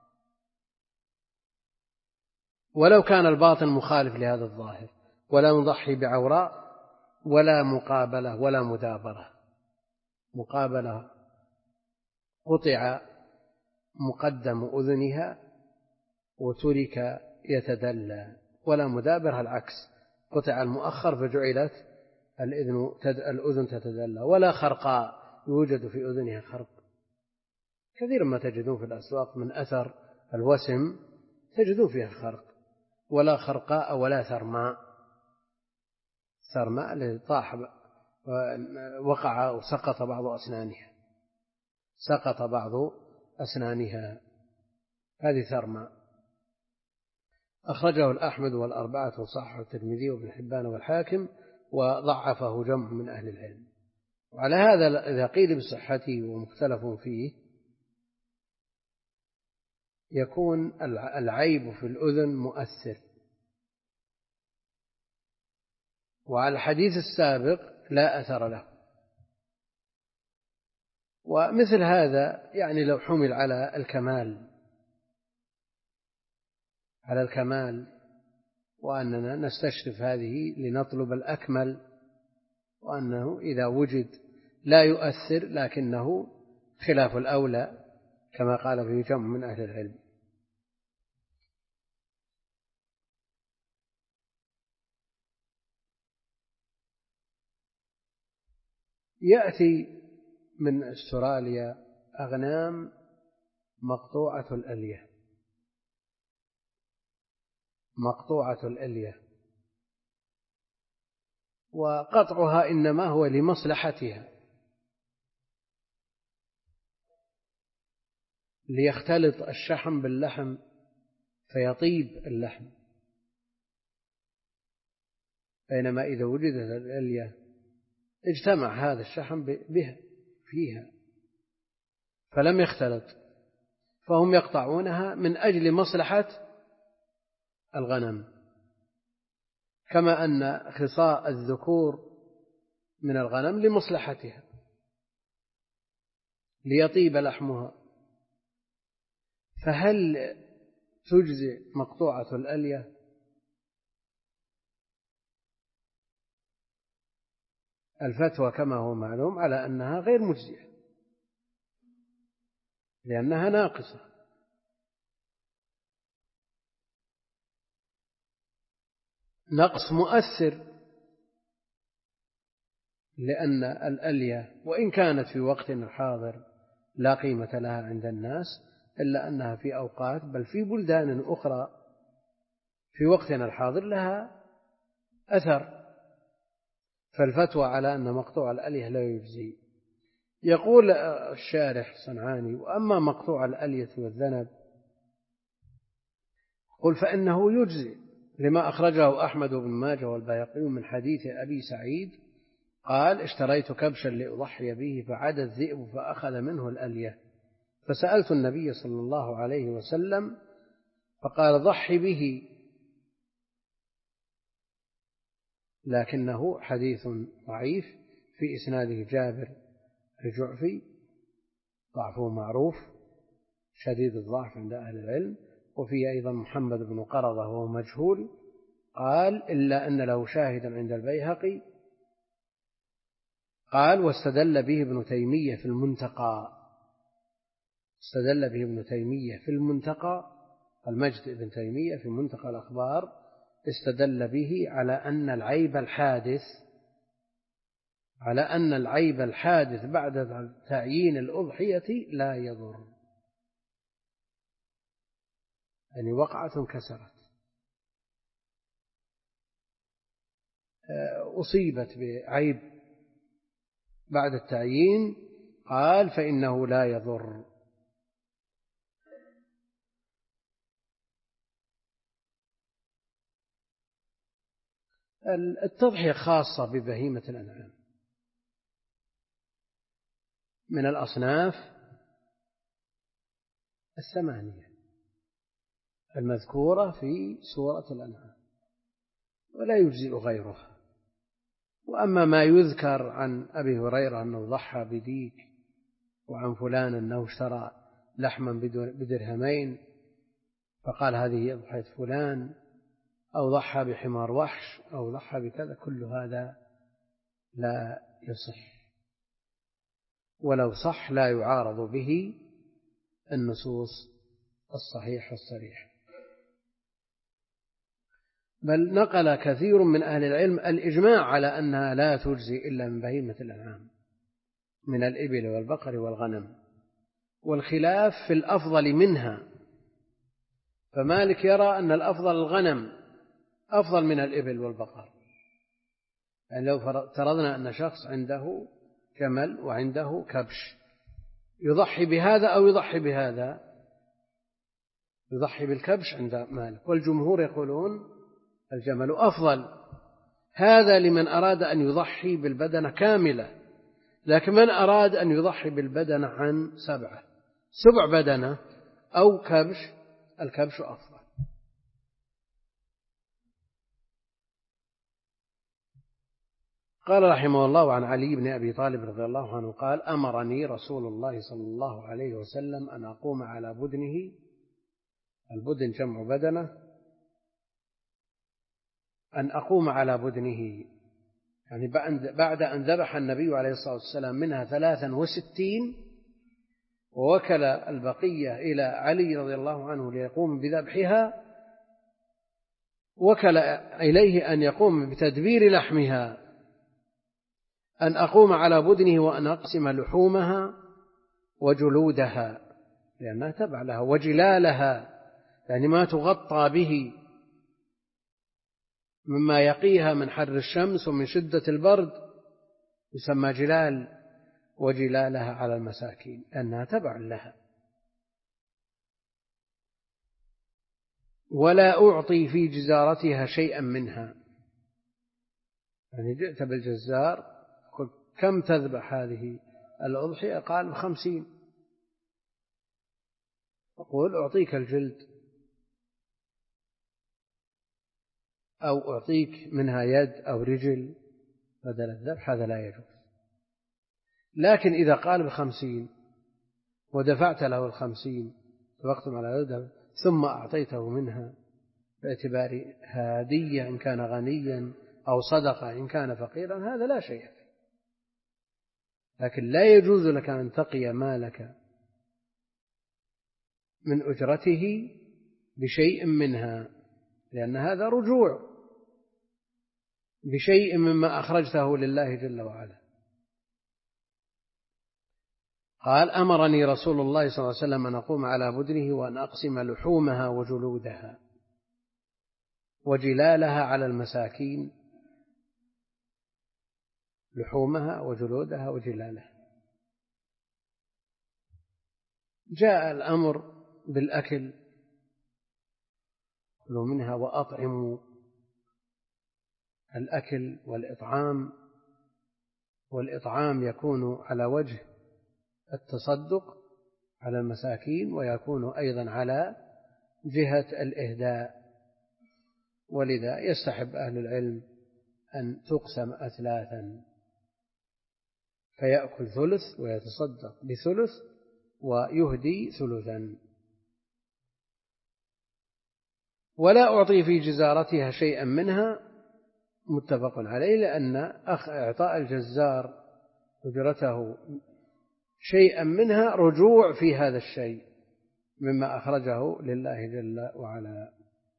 Speaker 1: ولو كان الباطن مخالف لهذا الظاهر. ولا نضحي بعوراء ولا مقابلة ولا مدابرة. مقابلة قطع مقدم أذنها وترك يتدلى، ولا مدابرة العكس، قطع المؤخر فجعلت الأذن تتدلى. ولا خرقاء يوجد في أذنها خرق، كثيرا ما تجدون في الأسواق من أثر الوسم تجدون فيها خرق. ولا خرقاء ولا ثرماء، ثرماء الذي طاح وقع وسقط بعض أسنانها، سقط بعض أسنانها، هذه ثرماء. أخرجه الأحمد والأربعة وصححه الترمذي وابن حبان والحاكم، وضعفه جمع من أهل العلم. وعلى هذا إذا قيل بصحته ومختلف فيه يكون العيب في الأذن مؤثر. وعلى الحديث السابق لا أثر له. ومثل هذا يعني لو حمل على الكمال على الكمال وأننا نستشرف هذه لنطلب الأكمل، وأنه إذا وجد لا يؤثر لكنه خلاف الأولى كما قال فيه جمع من أهل العلم. يأتي من أستراليا أغنام مقطوعة الألية مقطوعة الألية وقطعها إنما هو لمصلحتها، ليختلط الشحم باللحم فيطيب اللحم، بينما إذا وجدت الألية اجتمع هذا الشحم بها فيها فلم يختلط، فهم يقطعونها من أجل مصلحة الغنم، كما أن خصاء الذكور من الغنم لمصلحتها ليطيب لحمها. فهل تجزي مقطوعة الألية؟ الفتوى كما هو معلوم على أنها غير مجزية لأنها ناقصة. نقص مؤثر، لأن الألية وإن كانت في وقتنا الحاضر لا قيمة لها عند الناس إلا أنها في أوقات بل في بلدان أخرى في وقتنا الحاضر لها أثر، فالفتوى على أن مقطوع الألية لا يجزي. يقول الشارح صنعاني: وأما مقطوع الألية والذنب قل فإنه يجزي لما أخرجه أحمد بن ماجه والبيهقي من حديث أبي سعيد قال: اشتريت كبشا لأضحي به فعاد الذئب فأخذ منه الألية، فسألت النبي صلى الله عليه وسلم فقال: ضحي به، لكنه حديث ضعيف في إسناده جابر الجعفي ضعفه معروف شديد الضعف عند أهل العلم، وفيه أيضا محمد بن قرضة وهو مجهول، قال: إلا أن له شاهدا عند البيهقي. قال: واستدل به ابن تيمية في المنتقى استدل به ابن تيمية في المنتقى المجد ابن تيمية في منتقى الأخبار استدل به على أن العيب الحادث على أن العيب الحادث بعد تعيين الأضحية لا يضر، يعني وقعة كسرت أصيبت بعيب بعد التعيين، قال: فإنه لا يضر. التضحية خاصة ببهيمة الأنعام من الأصناف الثمانية المذكورة في سورة الأنعام، ولا يجزئ غيرها. وأما ما يذكر عن أبي هريرة أنه ضحى بديك، وعن فلان أنه اشترى لحما بدرهمين فقال هذه أضحية فلان، أو ضحى بحمار وحش، أو ضحى بكذا، كل هذا لا يصح، ولو صح لا يعارض به النصوص الصحيحة الصريحة. بل نقل كثير من أهل العلم الإجماع على أنها لا تجزي إلا من بهيمة الأنعام من الإبل والبقر والغنم، والخلاف في الأفضل منها، فمالك يرى أن الأفضل الغنم أفضل من الإبل والبقر. يعني لو فرضنا أن شخص عنده جمل وعنده كبش، يضحي بهذا أو يضحي بهذا؟ يضحي بالكبش عند مالك، والجمهور يقولون الجمل أفضل. هذا لمن أراد أن يضحي بالبدنة كاملة، لكن من أراد أن يضحي بالبدنة عن سبعة سبع بدنة أو كبش، الكبش أفضل. قال رحمه الله عن علي بن أبي طالب رضي الله عنه قال: أمرني رسول الله صلى الله عليه وسلم أن أقوم على بدنه، البدن جمع بدنة، أن أقوم على بدنه، يعني بعد أن ذبح النبي عليه الصلاة والسلام منها ثلاثا وستين ووكل البقية إلى علي رضي الله عنه ليقوم بذبحها، وكل إليه أن يقوم بتدبير لحمها، أن أقوم على بدنه وأن أقسم لحومها وجلودها، لأنها تبع لها، وجلالها، يعني ما تغطى به مما يقيها من حر الشمس ومن شدة البرد يسمى جلال، وجلالها على المساكين أنها تبع لها. ولا أعطي في جزارتها شيئا منها، يعني جئت بالجزار قلت كم تذبح هذه الأضحية؟ قال خمسين، أقول أعطيك الجلد أو أعطيك منها يد أو رجل بدل الذبح، هذا لا يجوز. لكن إذا قال بخمسين ودفعت له الخمسين وقتم على يده ثم أعطيته منها باعتبار هدية إن كان غنيا أو صدقة إن كان فقيرا، هذا لا شيء فيه. لكن لا يجوز لك أن تقي مالك من أجرته بشيء منها، لأن هذا رجوع بشيء مما أخرجته لله جل وعلا. قال: أمرني رسول الله صلى الله عليه وسلم أن أقوم على بدنه وأن أقسم لحومها وجلودها وجلالها على المساكين، لحومها وجلودها وجلالها. جاء الأمر بالأكل، كلوا منها وأطعموا، الأكل والإطعام، والإطعام يكون على وجه التصدق على المساكين، ويكون أيضا على جهة الإهداء، ولذا يستحب أهل العلم أن تقسم أثلاثا، فيأكل ثلث ويتصدق بثلث ويهدي ثلثا. ولا أعطي في جزارتها شيئا منها، متفق عليه، لأن إعطاء الجزار أجرته شيئا منها رجوع في هذا الشيء مما أخرجه لله جل وعلا،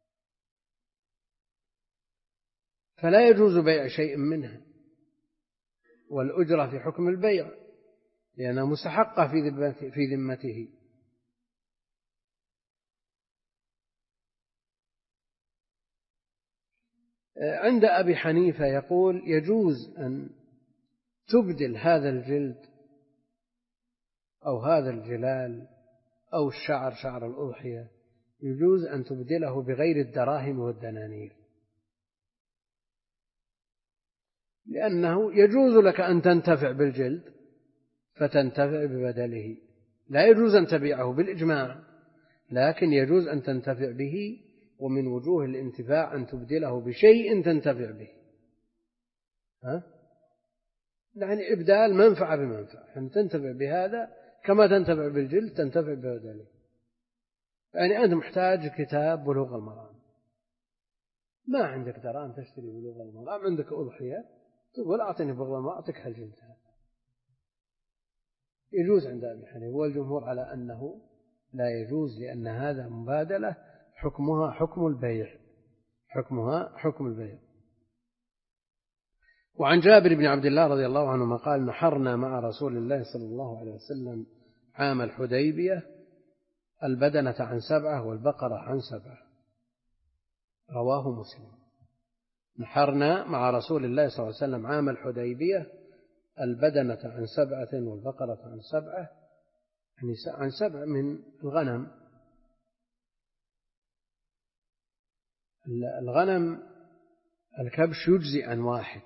Speaker 1: فلا يجوز بيع شيء منها، والأجرة في حكم البيع لأنها مستحقة في ذمته. عند أبي حنيفة يقول يجوز أن تبدل هذا الجلد أو هذا الجلال أو الشعر، شعر الأضحية، يجوز أن تبدله بغير الدراهم والدنانير، لأنه يجوز لك أن تنتفع بالجلد فتنتفع ببدله، لا يجوز أن تبيعه بالإجماع، لكن يجوز أن تنتفع به، ومن وجوه الانتفاع أن تبدله بشيء تنتفع به. ها؟ يعني إبدال منفعة بمنفعة، يعني تنتفع بهذا كما تنتفع بالجلد تنتفع ببدله. يعني أنت محتاج كتاب بلوغ المرام، ما عندك دراهم تشتري بلوغ المرام، عندك أضحية، تقول أعطني بلوغ المرام أعطيك الجلد، يجوز عند أبي حنيفة، والجمهور على أنه لا يجوز، لأن هذا مبادلة حكمها حكم البيع، حكمها حكم البيع. وعن جابر بن عبد الله رضي الله عنهما قال: نحرنا مع رسول الله صلى الله عليه وسلم عام الحديبية البدنة عن سبعة والبقرة عن سبعة، رواه مسلم. نحرنا مع رسول الله صلى الله عليه وسلم عام الحديبية البدنة عن سبعة والبقرة عن سبعة، يعني عن سبع من الغنم، الغنم الكبش يجزي عن واحد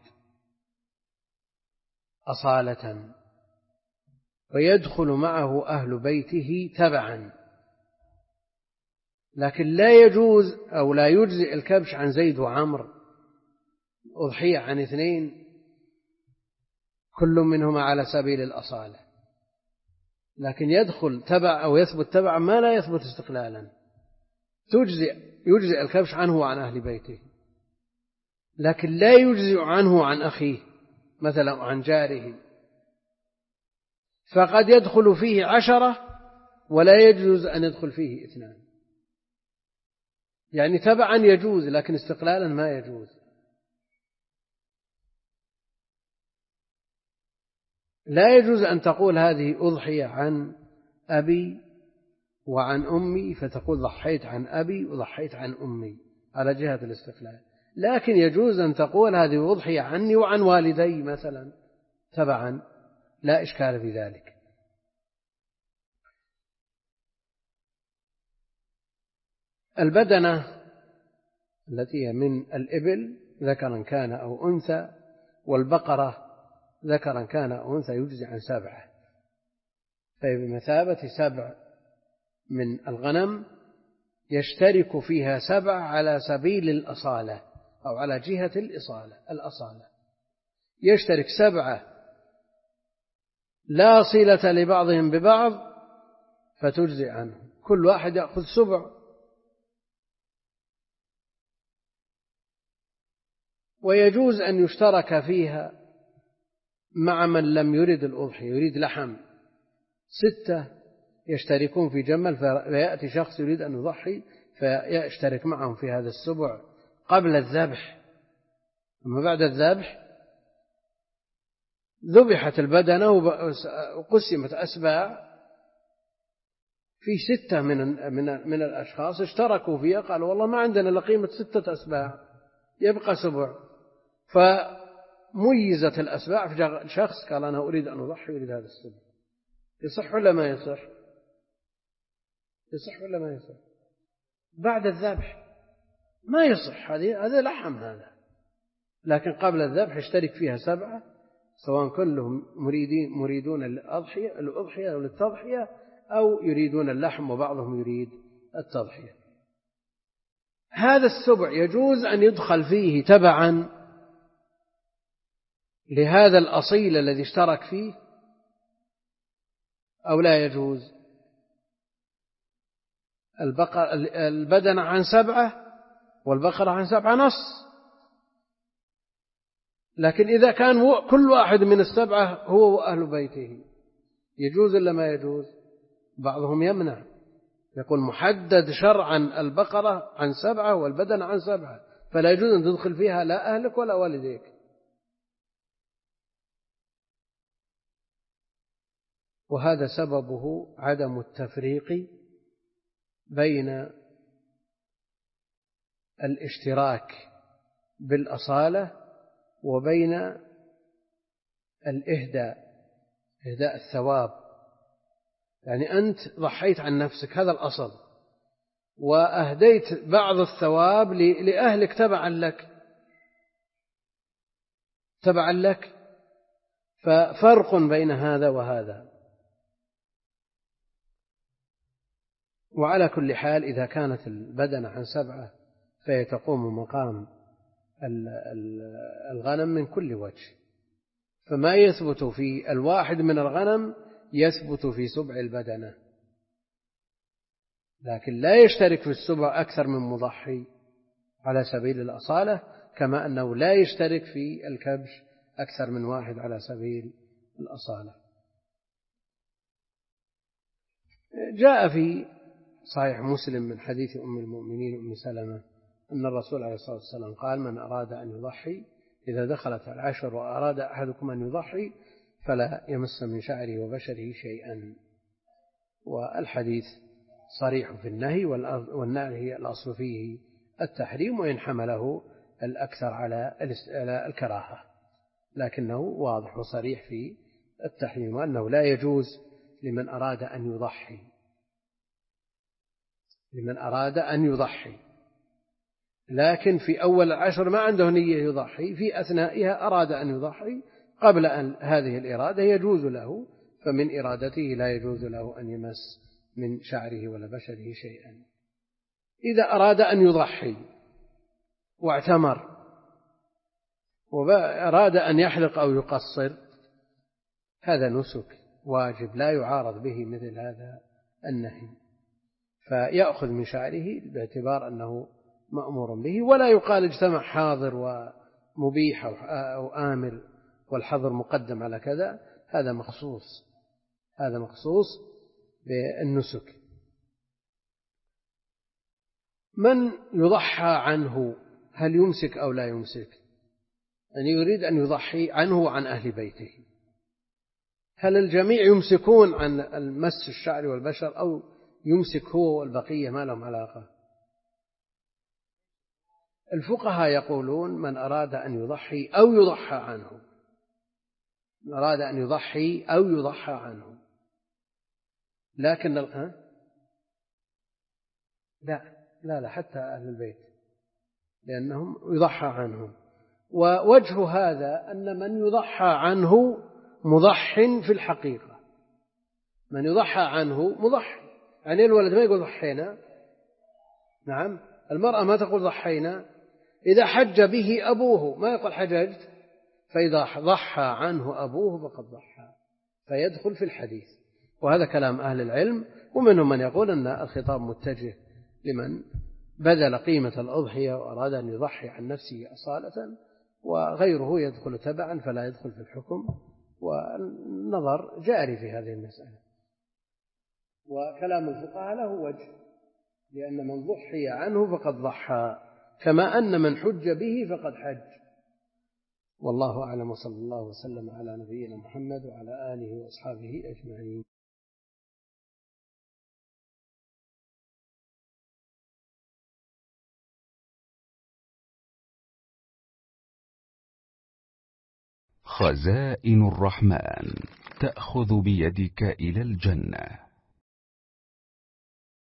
Speaker 1: أصالة، ويدخل معه أهل بيته تبعا، لكن لا يجوز أو لا يجزي الكبش عن زيد وعمر أضحية عن اثنين كل منهما على سبيل الأصالة، لكن يدخل تبع أو يثبت تبع ما لا يثبت استقلالا، تجزئ يجزئ الكبش عنه وعن أهل بيته، لكن لا يجزئ عنه عن أخيه مثلا عن جاره، فقد يدخل فيه عشرة ولا يجوز أن يدخل فيه اثنان، يعني تبعا يجوز لكن استقلالا ما يجوز. لا يجوز أن تقول هذه أضحية عن أبي وعن أمي، فتقول ضحيت عن أبي وضحيت عن أمي على جهة الاستقلال، لكن يجوز أن تقول هذه أضحية عني وعن والدي مثلا تبعا، لا إشكال في ذلك. البدنة التي هي من الإبل ذكرا كان أو أنثى، والبقرة ذكرا كان أو أنثى يجزي عن سبعة، فهي بمثابة سبع من الغنم يشترك فيها سبع على سبيل الأصالة أو على جهة الإصالة الأصالة، يشترك سبعة لا صلة لبعضهم ببعض فتجزي عنهم، كل واحد يأخذ سبع، ويجوز أن يشترك فيها مع من لم يرد الأضحية يريد لحم، ستة يشتركون في جمل، فيأتي شخص يريد أن يضحي فيشترك معهم في هذا السبع قبل الذبح. أما بعد الذبح ذبحت البدنة وقسمت أسباع، في ستة من من من الأشخاص اشتركوا فيها، قالوا والله ما عندنا لقيمة ستة أسباع يبقى سبع، فميزت الأسباع في شخص قال أنا أريد أن أضحي أريد هذا السبع. يصح ولا ما يصح؟ يصح ولا ما يصح؟ بعد الذبح ما يصح، هذه هذا لحم هذا، لكن قبل الذبح يشترك فيها سبعة سواء كلهم مريدين مريدون الأضحية الأضحية أو للتضحية أو يريدون اللحم وبعضهم يريد التضحية. هذا السبع يجوز أن يدخل فيه تبعا لهذا الأصيل الذي اشترك فيه أو لا يجوز؟ البقر البدنة عن سبعة والبقرة عن سبعة نص، لكن إذا كان كل واحد من السبعة هو وأهل بيته يجوز إلا ما يجوز؟ بعضهم يمنع، يقول محدد شرعا البقرة عن سبعة والبدنة عن سبعة، فلا يجوز أن تدخل فيها لا أهلك ولا والديك. وهذا سببه عدم التفريق بين الاشتراك بالأصالة وبين الإهداء إهداء الثواب، يعني أنت ضحيت عن نفسك هذا الأصل وأهديت بعض الثواب لأهلك تبعا لك تبعا لك ففرق بين هذا وهذا. وعلى كل حال إذا كانت البدنة عن سبعة فهي تقوم مقام الغنم من كل وجه، فما يثبت في الواحد من الغنم يثبت في سبع البدنة، لكن لا يشترك في السبع أكثر من مضحي على سبيل الأصالة، كما أنه لا يشترك في الكبش أكثر من واحد على سبيل الأصالة. جاء في صحيح مسلم من حديث أم المؤمنين أم سلمة أن الرسول عليه الصلاة والسلام قال من أراد أن يضحي إذا دخلت العشر وأراد أحدكم أن يضحي فلا يمس من شعره وبشره شيئا. والحديث صريح في النهي، والنهي الأصل فيه التحريم وإن حمله الأكثر على الكراهة، لكنه واضح وصريح في التحريم وأنه لا يجوز لمن أراد أن يضحي لمن أراد أن يضحي لكن في أول العشر ما عنده نية يضحي، في أثنائها أراد أن يضحي قبل أن هذه الإرادة يجوز له، فمن إرادته لا يجوز له أن يمس من شعره ولا بشره شيئا. إذا أراد أن يضحي واعتمر وأراد أن يحلق أو يقصر، هذا نسك واجب لا يعارض به مثل هذا النهي، فيأخذ من شعره باعتبار أنه مأمور به، ولا يقال اجتمع حاضر ومبيح أو آمر والحظر مقدم على كذا، هذا مخصوص هذا مخصوص بالنسك. من يضحى عنه هل يمسك أو لا يمسك؟ يعني يريد أن يضحي عنه وعن أهل بيته، هل الجميع يمسكون عن المس الشعر والبشر أو يمسك هو والبقية ما لهم علاقة؟ الفقهاء يقولون من أراد أن يضحي أو يضحى عنه، من أراد أن يضحي أو يضحى عنه، لكن ها؟ لا لا لا حتى أهل البيت لأنهم يضحى عنهم. ووجه هذا أن من يضحى عنه مضح في الحقيقة، من يضحى عنه مضحي، يعني الولد ما يقول ضحينا، نعم المرأة ما تقول ضحينا، إذا حج به أبوه ما يقول حججت، فإذا ضحى عنه أبوه فقد ضحى، فيدخل في الحديث. وهذا كلام أهل العلم، ومنهم من يقول أن الخطاب متجه لمن بذل قيمة الأضحية وأراد أن يضحي عن نفسه أصالة، وغيره يدخل تبعا فلا يدخل في الحكم، والنظر جاري في هذه المسألة. وكلام الفقهاء له وجه، لأن من ضحي عنه فقد ضحى، كما أن من حج به فقد حج. والله أعلم، وصلى الله وسلم على نبينا محمد وعلى آله وأصحابه أجمعين.
Speaker 3: خزائن الرحمن تأخذ بيدك إلى الجنة.